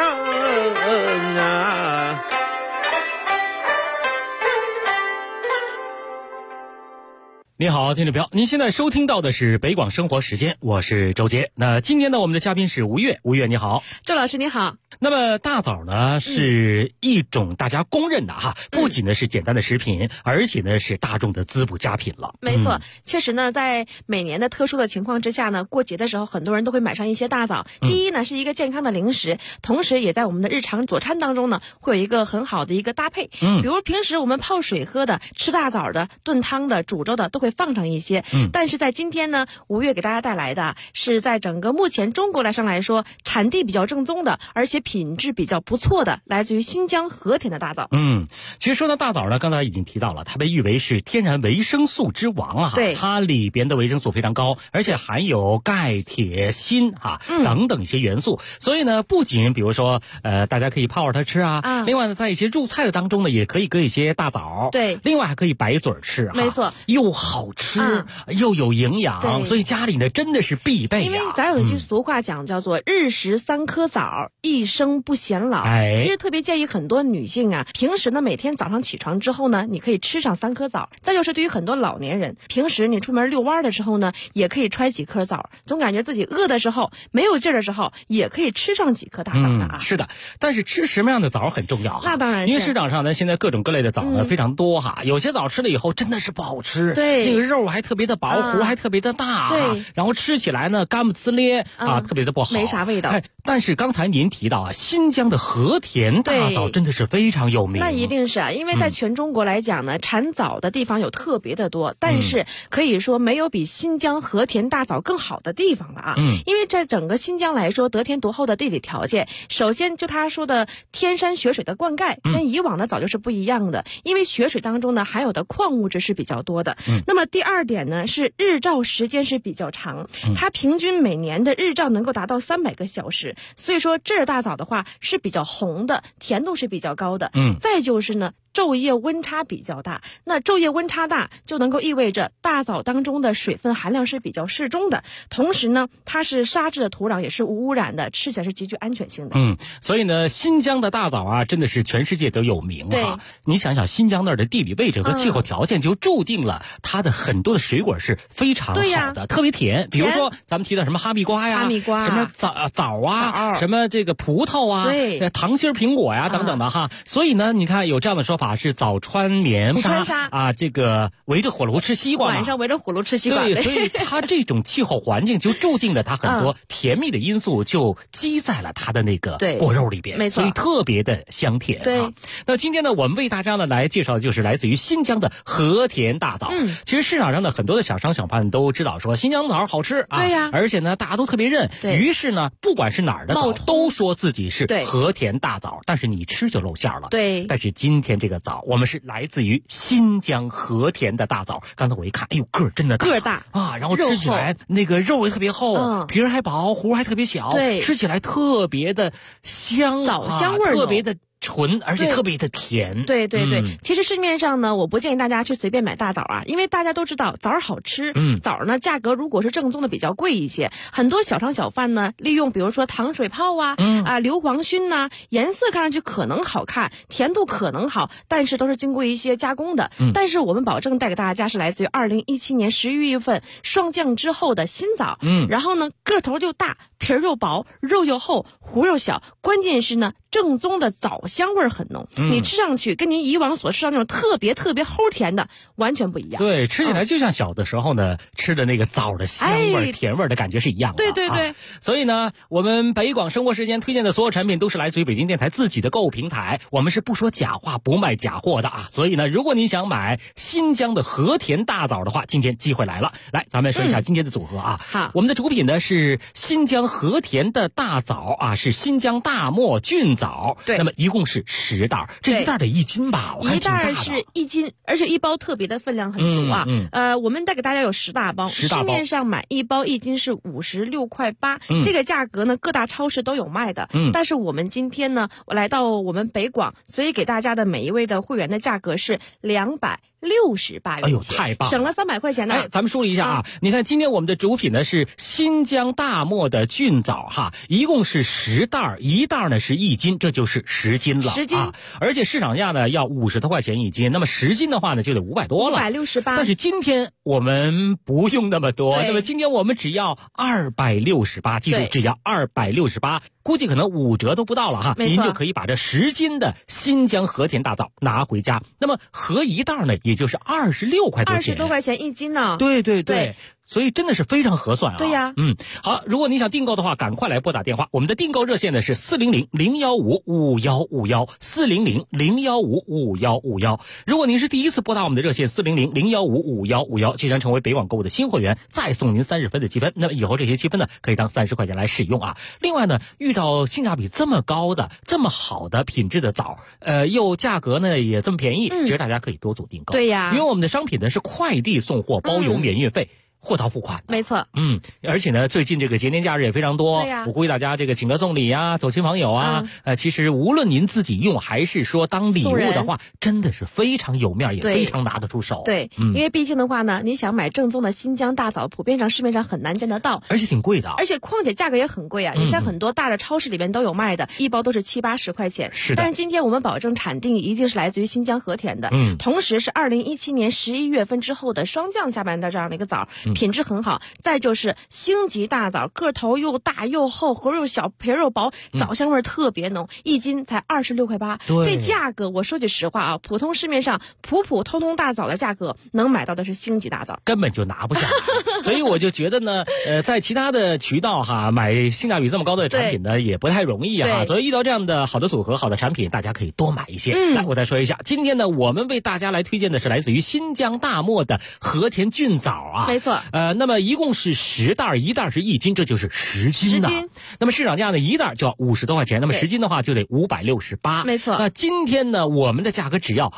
啊！ 你好，听众朋友，您现在收听到的是北广生活时间，我是周杰。那今天呢，我们的嘉宾是吴越，吴越你好。 周老师你好。 那么大枣呢是一种大家公认的哈，不仅呢是简单的食品，而且呢是大众的滋补佳品了。 没错，确实呢，在每年的特殊的情况之下呢，过节的时候很多人都会买上一些大枣。第一呢是一个健康的零食，同时也在我们的日常佐餐当中呢会有一个很好的一个搭配。比如平时我们泡水喝的、吃大枣的、炖汤的、煮粥的都会放上一些。但是在今天呢，吴越给大家带来的是在整个目前中国来说，产地比较正宗的，而且品质比较不错的，来自于新疆和田的大枣。 其实说到大枣呢，刚才已经提到了，它被誉为是天然维生素之王啊。 对， 它里边的维生素非常高，而且含有钙、铁、锌等等一些元素。所以呢，不仅比如说大家可以泡着它吃啊，另外呢，在一些入菜的当中呢，也可以搁一些大枣。 对， 另外还可以白嘴吃没错， 又好吃又有营养，所以家里呢真的是必备。 因为咱有一句俗话讲叫做日食3颗枣，一生不显老。其实特别建议很多女性啊，平时呢每天早上起床之后呢，你可以吃上3颗枣。再就是对于很多老年人，平时你出门遛弯的时候呢，也可以揣几颗枣，总感觉自己饿的时候没有劲儿的时候，也可以吃上几颗大枣的啊。 是的，但是吃什么样的枣很重要。 那当然是， 因为市场上呢现在各种各类的枣呢非常多哈，有些枣吃了以后真的是不好吃， 对， 那个肉还特别的薄，核还特别的大， 对， 然后吃起来呢干不呲咧特别的不好， 没啥味道。 但是刚才您提到啊，新疆的和田大枣真的是非常有名。 那一定是啊，因为在全中国来讲呢，产枣的地方有特别的多，但是可以说没有比新疆和田大枣更好的地方了啊。因为在整个新疆来说，得天独厚的地理条件，首先就他说的天山雪水的灌溉，跟以往的枣就是不一样的，因为雪水当中呢含有的矿物质是比较多的。那么第二点呢是日照时间是比较长，它平均每年的日照能够达到300个小时，所以说这大枣的话是比较红的，甜度是比较高的。再就是呢， 昼夜温差比较大。那昼夜温差大，就能够意味着大枣当中的水分含量是比较适中的，同时呢，它是沙质的土壤，也是无污染的，吃起来是极具安全性的。 所以呢，新疆的大枣啊，真的是全世界都有名哈。你想想，新疆那儿的地理位置和气候条件，就注定了它的很多的水果是非常好的，特别甜。比如说咱们提到什么哈密瓜呀，什么枣啊，什么这个葡萄啊，对，糖心苹果呀等等的哈。所以呢，你看有这样的说法是早穿棉纱啊，这个围着火炉吃西瓜， 晚上围着火炉吃西瓜。 对，所以它这种气候环境就注定了它很多甜蜜的因素就积在了它的那个果肉里边， 没错， 所以特别的香甜。 对， 那今天呢，我们为大家呢来介绍的就是来自于新疆的和田大枣。其实市场上的很多的小商小贩都知道说新疆枣好吃啊， 对呀， 而且呢大家都特别认，于是呢不管是哪儿的枣都说自己是和田大枣，但是你吃就露馅了。 对， 但是今天这个枣我们是来自于新疆和田的大枣。刚才我一看，哎呦个儿真的大， 个儿大啊，然后吃起来那个肉也特别厚，皮儿还薄，核还特别小， 对， 吃起来特别的香， 枣香味特别的纯，而且特别的甜。 对对对，其实市面上呢，我不建议大家去随便买大枣啊，因为大家都知道枣好吃，枣呢价格如果是正宗的比较贵一些，很多小商小贩呢利用比如说糖水泡啊，硫磺熏呐，颜色看上去可能好看，甜度可能好，但是都是经过一些加工的。但是我们保证带给大家是来自于2017年11月份霜降之后的新枣，然后呢个头又大，皮儿又薄，肉又厚，核又小，关键是呢正宗的枣香味很浓，你吃上去跟您以往所吃到那种特别特别齁甜的完全不一样。 对，吃起来就像小的时候呢吃的那个枣的香味、甜味的感觉是一样的。 对对对， 所以呢，我们北广生活时间推荐的所有产品都是来自于北京电台自己的购物平台，我们是不说假话不卖假货的啊。所以呢，如果您想买新疆的和田大枣的话，今天机会来了。来，咱们说一下今天的组合啊。 好， 我们的主品呢是新疆和田的大枣啊，是新疆大漠菌枣。 对， 那么一共是10袋，这一袋得1斤吧？ 一袋是1斤，而且一包特别的分量很足啊。我们带给大家有10大包，市面上买一包1斤是56.8块，这个价格呢各大超市都有卖的。但是我们今天呢，我来到我们北广，所以给大家的每一位的会员的价格是268元。 哎呦，太棒了， 省了300块钱呢。 哎，咱们梳理一下啊，你看今天我们的主品呢是新疆大漠的菌枣哈，一共是10袋，一袋呢是1斤，这就是10斤了。 10斤啊，而且市场价呢要50多块钱1斤，那么10斤的话呢就得500多了 ，568。 但是今天我们不用那么多，那么今天我们只要268，记住只要268，估计可能5折都不到了哈，您就可以把这10斤的新疆和田大枣拿回家。那么合一袋呢，也就是26块多钱 ，20多块钱1斤呢。 对对对。所以真的是非常合算啊！ 对呀， 好，如果你想订购的话，赶快来拨打电话。我们的订购热线呢是400-015-5151，400-015-5151。如果您是第一次拨打我们的热线400-015-5151，即将成为北网购物的新会员，再送您30分的积分。那么以后这些积分呢，可以当30块钱来使用啊。另外呢，遇到性价比这么高的、这么好的品质的枣，又价格呢也这么便宜，其实大家可以多组订购。 对呀， 因为我们的商品呢是快递送货，包邮免运费。货到付款， 没错。 而且呢，最近这个节年假日也非常多，我鼓励大家这个请客送礼啊，走亲访友啊。其实无论您自己用还是说当礼物的话，真的是非常有面，也非常拿得出手。 对，因为毕竟的话呢，你想买正宗的新疆大枣，普遍上市面上很难见得到， 而且挺贵的， 而且况且价格也很贵啊。你像很多大的超市里面都有卖的，一包都是70-80块钱。 是的。 但是今天我们保证产地一定是来自于新疆和田的，同时是2017年11月份之后的霜降下半的这样的一个枣，品质很好。再就是星级大枣，个头又大又厚，核又小，皮又薄，枣香味特别浓，1斤才26块8。这价格我说句实话啊，普通市面上普通大枣的价格能买到的是星级大枣， 根本就拿不下来。所以我就觉得呢，在其他的渠道哈买性价比这么高的产品呢也不太容易啊。所以遇到这样的好的组合、好的产品，大家可以多买一些。来，我再说一下，今天呢我们为大家来推荐的是来自于新疆大漠的和田菌枣啊。 没错。 那么一共是10袋，一袋是1斤，这就是10斤的。那么市场价呢，一袋就要50多块钱，那么10斤的话就得568。 没错。 那今天呢，我们的价格只要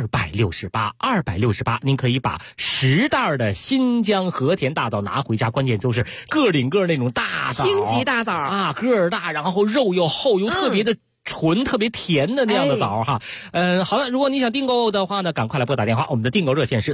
268，您可以把10袋的新疆和田大枣拿回家，关键就是个顶个那种大枣， 星级大枣啊，个儿大，然后肉又厚又特别的纯、特别甜的那样的枣哈。好了，如果你想订购的话呢，赶快来拨打电话，我们的订购热线是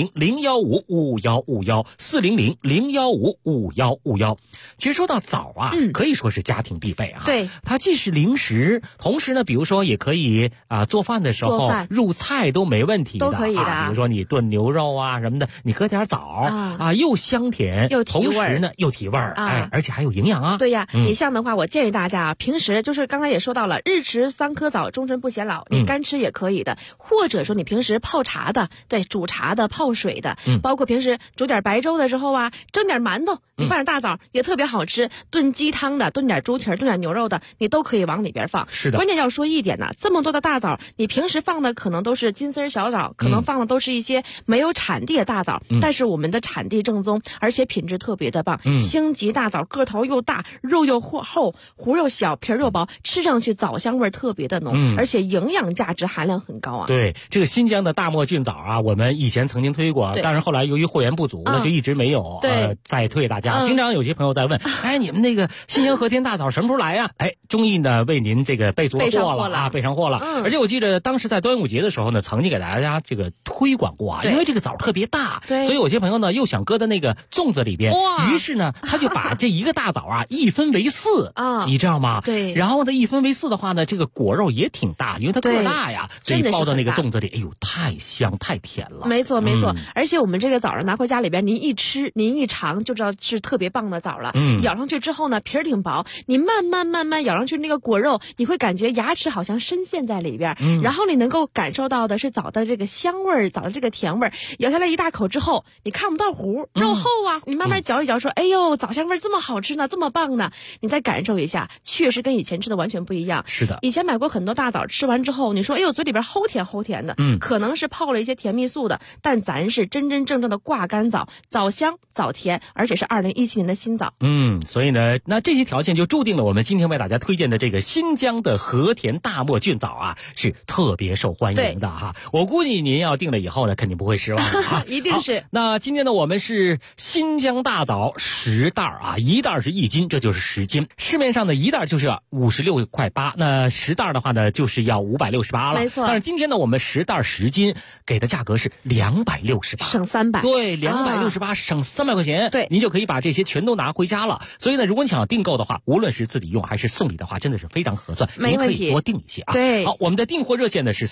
400-015-5151，400-015-5151。其实说到枣啊，可以说是家庭必备啊。 对， 它既是零食，同时呢，比如说也可以做饭的时候入菜都没问题的， 都可以的。 比如说你炖牛肉啊什么的，你搁点枣又香甜又提味， 同时呢又提味儿，而且还有营养啊。 对呀，你像的话，我建议大家平时就是刚才也说到了，日吃3颗枣，终身不显老。你干吃也可以的，或者说你平时泡茶的，对，煮茶的、泡水的，包括平时煮点白粥的时候啊，蒸点馒头，你放点大枣也特别好吃。炖鸡汤的、炖点猪蹄儿、炖点牛肉的，你都可以往里边放。 是的， 关键要说一点呢，这么多的大枣，你平时放的可能都是金丝小枣，可能放的都是一些没有产地的大枣，但是我们的产地正宗，而且品质特别的棒。星级大枣个头又大，肉又厚，核又小，皮又薄，吃上去枣香味特别的浓，而且营养价值含量很高啊。 对，这个新疆的大漠菌枣啊，我们以前曾经推过，但是后来由于货源不足，就一直没有再推给大家。经常有些朋友在问，你们那个新疆和田大枣什么时候来呀？终于呢为您这个备足了货了啊，备上货了。而且我记得当时在端午节的时候呢，曾经给大家这个推广过因为这个枣特别大，所以有些朋友呢又想搁在那个粽子里边，于是呢他就把这一个大枣一分为4，你知道吗？ 对。 然后呢一分为4的话呢，这个果肉也挺大，因为它个大呀，所以包到那个粽子里，哎呦，太香太甜了。 没错没错，而且我们这个枣拿回家里边，您一吃您一尝就知道是特别棒的枣了。咬上去之后呢，皮儿挺薄，你慢慢咬上去那个果肉，你会感觉牙齿好像深陷在里边，然后你能够感受到的是枣的这个香味儿，枣的这个甜味儿。咬下来一大口之后，你看不到核，肉厚啊，你慢慢嚼一嚼，说哎呦，枣香味这么好吃呢，这么棒呢，你再感受一下，确实跟以前吃的完全不一样。 是的， 以前买过很多大枣，吃完之后你说哎呦嘴里边齁甜的，可能是泡了一些甜蜜素的，但咱是真真正正的挂干枣，枣香枣甜，而且是2017年的新枣。 所以呢，那这些条件就注定了我们今天为大家推荐的这个新疆的和田大漠菌枣是特别受欢迎的哈。我估计您要订了以后呢，肯定不会失望的一定是。 那今天呢，我们是新疆大枣10袋1袋是1斤，这就是10斤。市面上的1袋就是56.8块，那10袋的话呢，就是要568了。 没错。 但是今天呢，我们10袋10斤给的价格是268， 省300。 对，268省300块钱。 对， 您就可以把这些全都拿回家了。所以呢，如果你想要订购的话，无论是自己用还是送礼的话，真的是非常合算。 没问题， 您可以多订一些啊。 对， 好，我们的订货热线呢是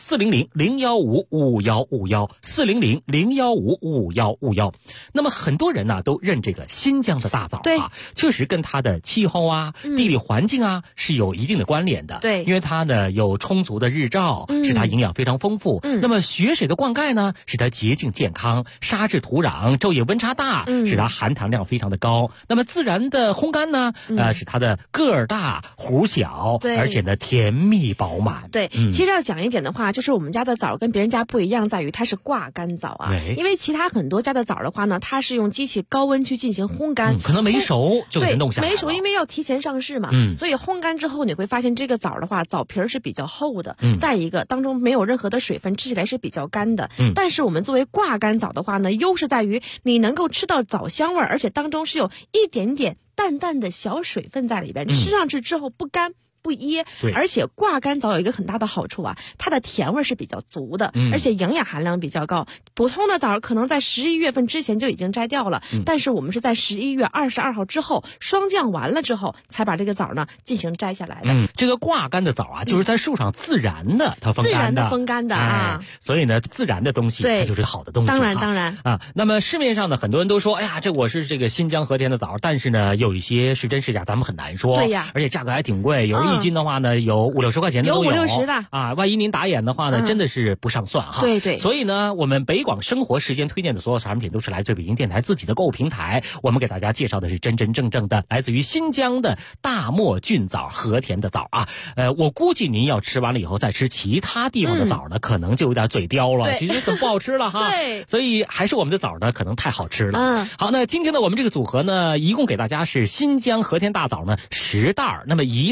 400-015-5151，400-015-5151。那么很多人呢都认这个新疆的大枣确实跟它的气候地理环境是有一定的关联的。 对， 因为它呢有充足的日照，使它营养非常丰富。那么雪水的灌溉呢，使它洁净健康；沙质土壤，昼夜温差大，使它含糖量非常的高。那么自然的烘干呢，使它的个儿大、核小，而且呢甜蜜饱满。 对，其实要讲一点的话，就是我们家的枣跟别人家不一样，在于它是挂干枣因为其他很多家的枣的话呢，它是用机器高温去进行烘干， 可能没熟就给弄下来了。 没熟，因为要提前上市嘛，所以烘干之后你会发现这个枣的话，枣皮儿是比较厚的，再一个当中没有任何的水分，吃起来是比较干的。但是我们作为挂干枣的话呢，优势在于你能够吃到枣香味，而且当中是有一点点淡淡的小水分在里边，吃上去之后不干不噎，而且挂干枣有一个很大的好处它的甜味是比较足的，而且营养含量比较高。普通的枣可能在11月份之前就已经摘掉了，但是我们是在11月22号之后霜降完了之后才把这个枣呢进行摘下来的。 这个挂干的枣就是在树上自然的它风干的， 自然的风干的所以呢自然的东西它就是好的东西。 当然那么市面上呢很多人都说，哎呀，这我是这个新疆和田的枣，但是呢有一些是真是假咱们很难说。 对呀， 而且价格还挺贵，有1斤的话呢有50-60块钱的都有 ，50-60的万一您打眼的话呢真的是不上算对。 所以呢我们北广生活时间推荐的所有产品都是来自北京电台自己的购物平台，我们给大家介绍的是真真正正的来自于新疆的大漠菌枣和田的枣我估计您要吃完了以后再吃其他地方的枣呢可能就有点嘴刁了，其实很不好吃了对， 所以还是我们的枣呢可能太好吃了。好，那今天呢我们这个组合呢一共给大家是新疆和田大枣呢10袋，那么1袋呢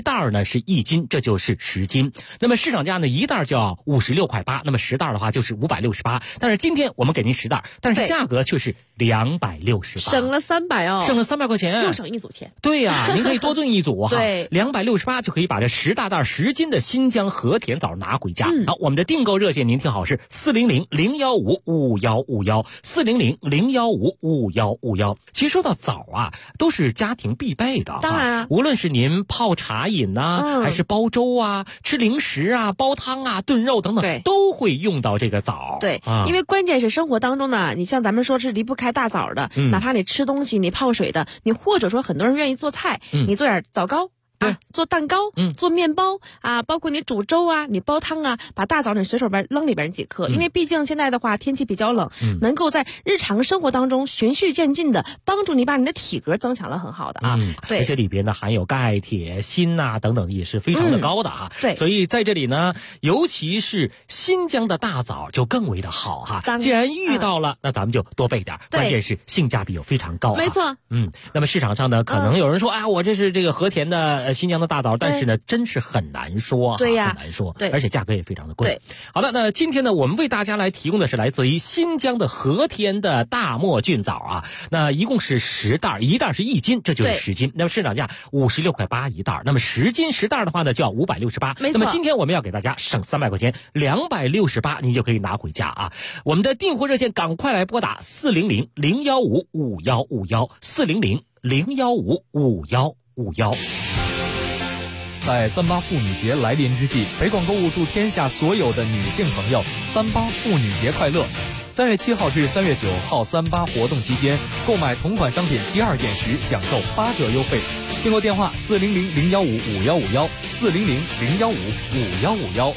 是1斤，这就是10斤。那么市场价呢，1袋就要56.8块，那么10袋的话就是568。但是今天我们给您10袋，但是价格却是268， 省了300哦， 省了300块钱， 又省1组钱。 对呀，您可以多炖1组哈。 对 ，268就可以把这10大袋10斤的新疆和田枣拿回家。好，我们的订购热线您听好，是400-015-5151，400-015-5151。其实说到枣啊，都是家庭必备的， 当然无论是您泡茶饮呐，还是煲粥啊、吃零食啊、煲汤啊、炖肉等等，都会用到这个枣。 对，因为关键是生活当中呢，你像咱们说是离不开大枣的，哪怕你吃东西、你泡水的，你或者说很多人愿意做菜，你做点枣糕。对，做蛋糕，做面包啊，包括你煮粥啊，你煲汤啊，把大枣你随手边扔里边几颗，因为毕竟现在的话天气比较冷，能够在日常生活当中循序渐进的帮助你把你的体格增强了很好的啊。对， 而且里边呢含有钙、铁、锌呐等等也是非常的高的啊。 对， 所以在这里呢，尤其是新疆的大枣就更为的好哈。既然遇到了，那咱们就多备点，关键是性价比又非常高。 没错。 那么市场上呢，可能有人说，我这是这个和田的新疆的大枣，但是呢，真是很难说， 对呀， 很难说， 对， 而且价格也非常的贵。 对， 好的，那今天呢，我们为大家来提供的是来自于新疆的和田的大漠菌枣啊，那一共是10袋，1袋是1斤，这就是10斤。那么市场价56.8块1袋，那么10斤10袋的话呢，就要568。 没错。 那么今天我们要给大家省300块钱，268，您就可以拿回家啊。我们的订货热线赶快来拨打400-015-5151，400-015-5151。 在38妇女节来临之际，北广购物祝天下所有的女性朋友38妇女节快乐。3月7号至3月9号38活动期间，购买同款商品第2件时享受8折优惠。订购电话400-015-5151，400-015-5151。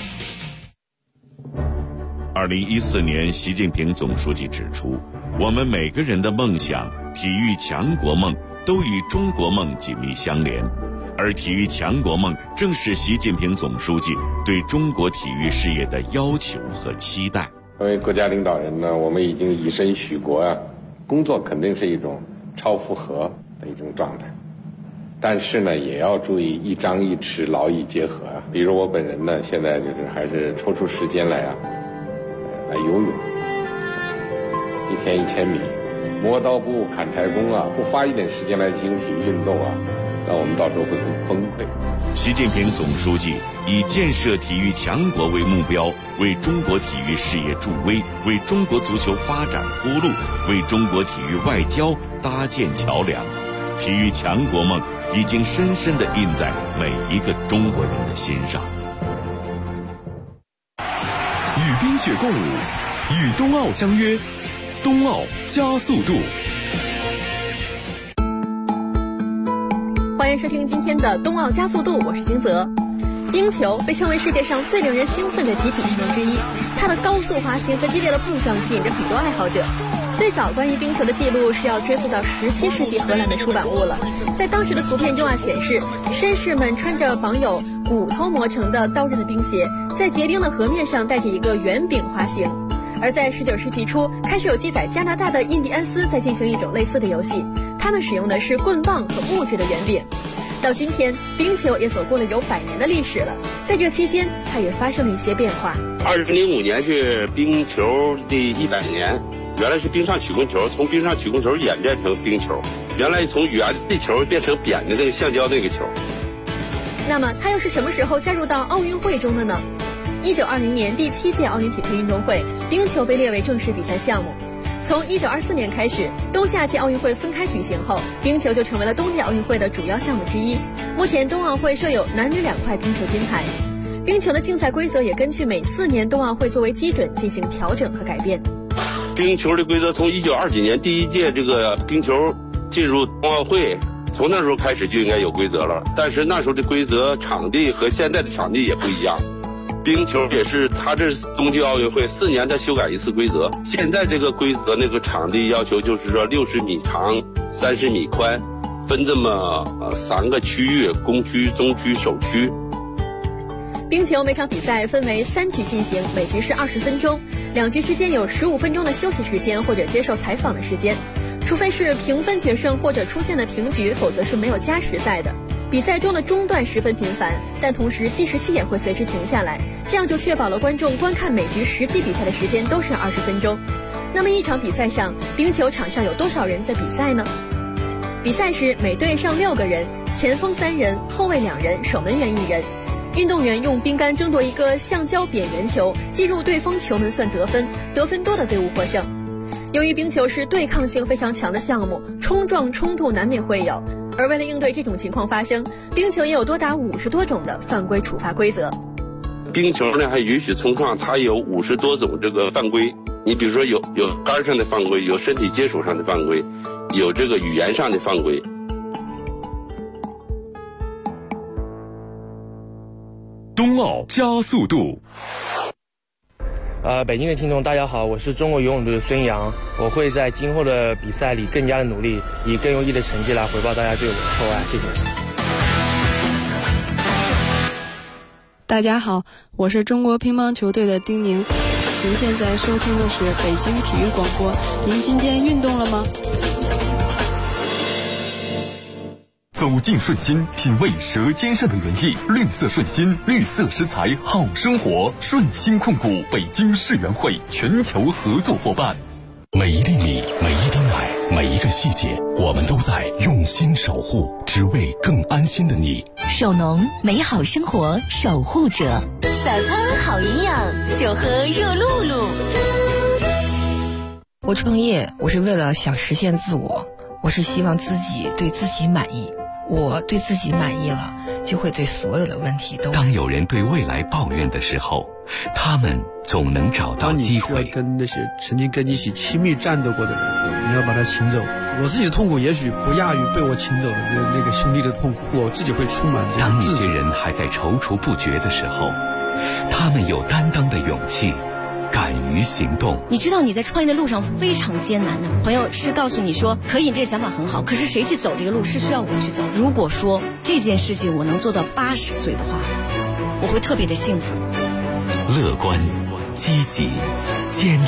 2014年，习近平总书记指出，我们每个人的梦想、体育强国梦都与中国梦紧密相连。而体育强国梦正是习近平总书记对中国体育事业的要求和期待。 作为国家领导人呢，我们已经以身许国啊，工作肯定是一种超负荷的一种状态，但是呢，也要注意一张一弛，劳逸结合啊。比如我本人呢，现在就是还是抽出时间来游泳，1天1000米，磨刀不误砍柴工啊，不花一点时间来进行体育运动啊，那我们到时候会很崩溃。 习近平总书记以建设体育强国为目标，为中国体育事业助威，为中国足球发展铺路，为中国体育外交搭建桥梁。体育强国梦已经深深地印在每一个中国人的心上。 与冰雪共舞，与冬奥相约，冬奥加速度。 欢迎收听今天的冬奥加速度，我是金泽。冰球被称为世界上最令人兴奋的集体运动之一，它的高速滑行和激烈的碰撞吸引着很多爱好者。最早关于冰球的记录是要追溯到17世纪荷兰的出版物了。在当时的图片中显示绅士们穿着绑有骨头磨成的刀刃的冰鞋，在结冰的河面上带着一个圆饼滑行。而在19世纪初，开始有记载加拿大的印第安斯在进行一种类似的游戏，他们使用的是棍棒和木质的圆饼。到今天，冰球也走过了有100年的历史了，在这期间，它也发生了一些变化。 2005年是冰球的100年，原来是冰上曲棍球，从冰上曲棍球演变成冰球，原来从圆的球变成扁的那个橡胶那个球。 那么它又是什么时候加入到奥运会中的呢？1920年第7届奥林匹克运动会，冰球被列为正式比赛项目。从1924年开始，冬夏季奥运会分开举行后，冰球就成为了冬季奥运会的主要项目之一。目前冬奥会设有男女2块冰球金牌。冰球的竞赛规则也根据每4年冬奥会作为基准进行调整和改变。 冰球的规则从1920几年第1届这个冰球进入冬奥会，从那时候开始就应该有规则了，但是那时候的规则场地和现在的场地也不一样。冰球也是，它这是冬季奥运会4年再修改一次规则。现在这个规则那个场地要求就是说60米长，30米宽，分这么3个区域：攻区、中区、守区。 冰球每场比赛分为3局进行，每局是20分钟，2局之间有15分钟的休息时间或者接受采访的时间。除非是平分决胜或者出现的平局，否则是没有加时赛的。 比赛中的中断十分频繁，但同时计时器也会随之停下来，这样就确保了观众观看每局实际比赛的时间都是20分钟。那么一场比赛上，冰球场上有多少人在比赛呢？比赛时每队上6个人，前锋3人，后卫2人，守门员1人。运动员用冰杆争夺一个橡胶扁圆球，击入对方球门算得分，得分多的队伍获胜。由于冰球是对抗性非常强的项目，冲撞冲突难免会有，而为了应对这种情况发生，冰球也有多达50多种的犯规处罚规则。 冰球呢还允许冲撞，它有50多种这个犯规。你比如说有杆上的犯规，有身体接触上的犯规，有这个语言上的犯规。 冬奥加速度。 北京的听众大家好，我是中国游泳队的孙杨，我会在今后的比赛里更加的努力，以更优异的成绩来回报大家对我的厚爱，谢谢。 大家好，我是中国乒乓球队的丁宁，您现在收听的是北京体育广播，您今天运动了吗？ 走进顺心，品味舌尖上的原意。绿色顺心，绿色食材好生活。顺心控股北京世园会全球合作伙伴。 每一粒米，每一滴奶，每一个细节，我们都在用心守护，只为更安心的你。 手农美好生活守护者，早餐好营养，就喝热露露。 我创业，我是为了想实现自我，我是希望自己对自己满意。我对自己满意了，就会对所有的问题都。 当有人对未来抱怨的时候，他们总能找到机会。 当你需要跟那些曾经跟你一起亲密战斗过的人，你要把他请走。我自己的痛苦也许不亚于被我请走的那个兄弟的痛苦，我自己会充满这个自责。 当一些人还在踌躇不决的时候，他们有担当的勇气，敢于行动。 你知道你在创业的路上非常艰难的，朋友是告诉你说可以，这个想法很好，可是谁去走这个路是需要我去走。如果说这件事情我能做到80岁的话，我会特别的幸福。 乐观、积极、坚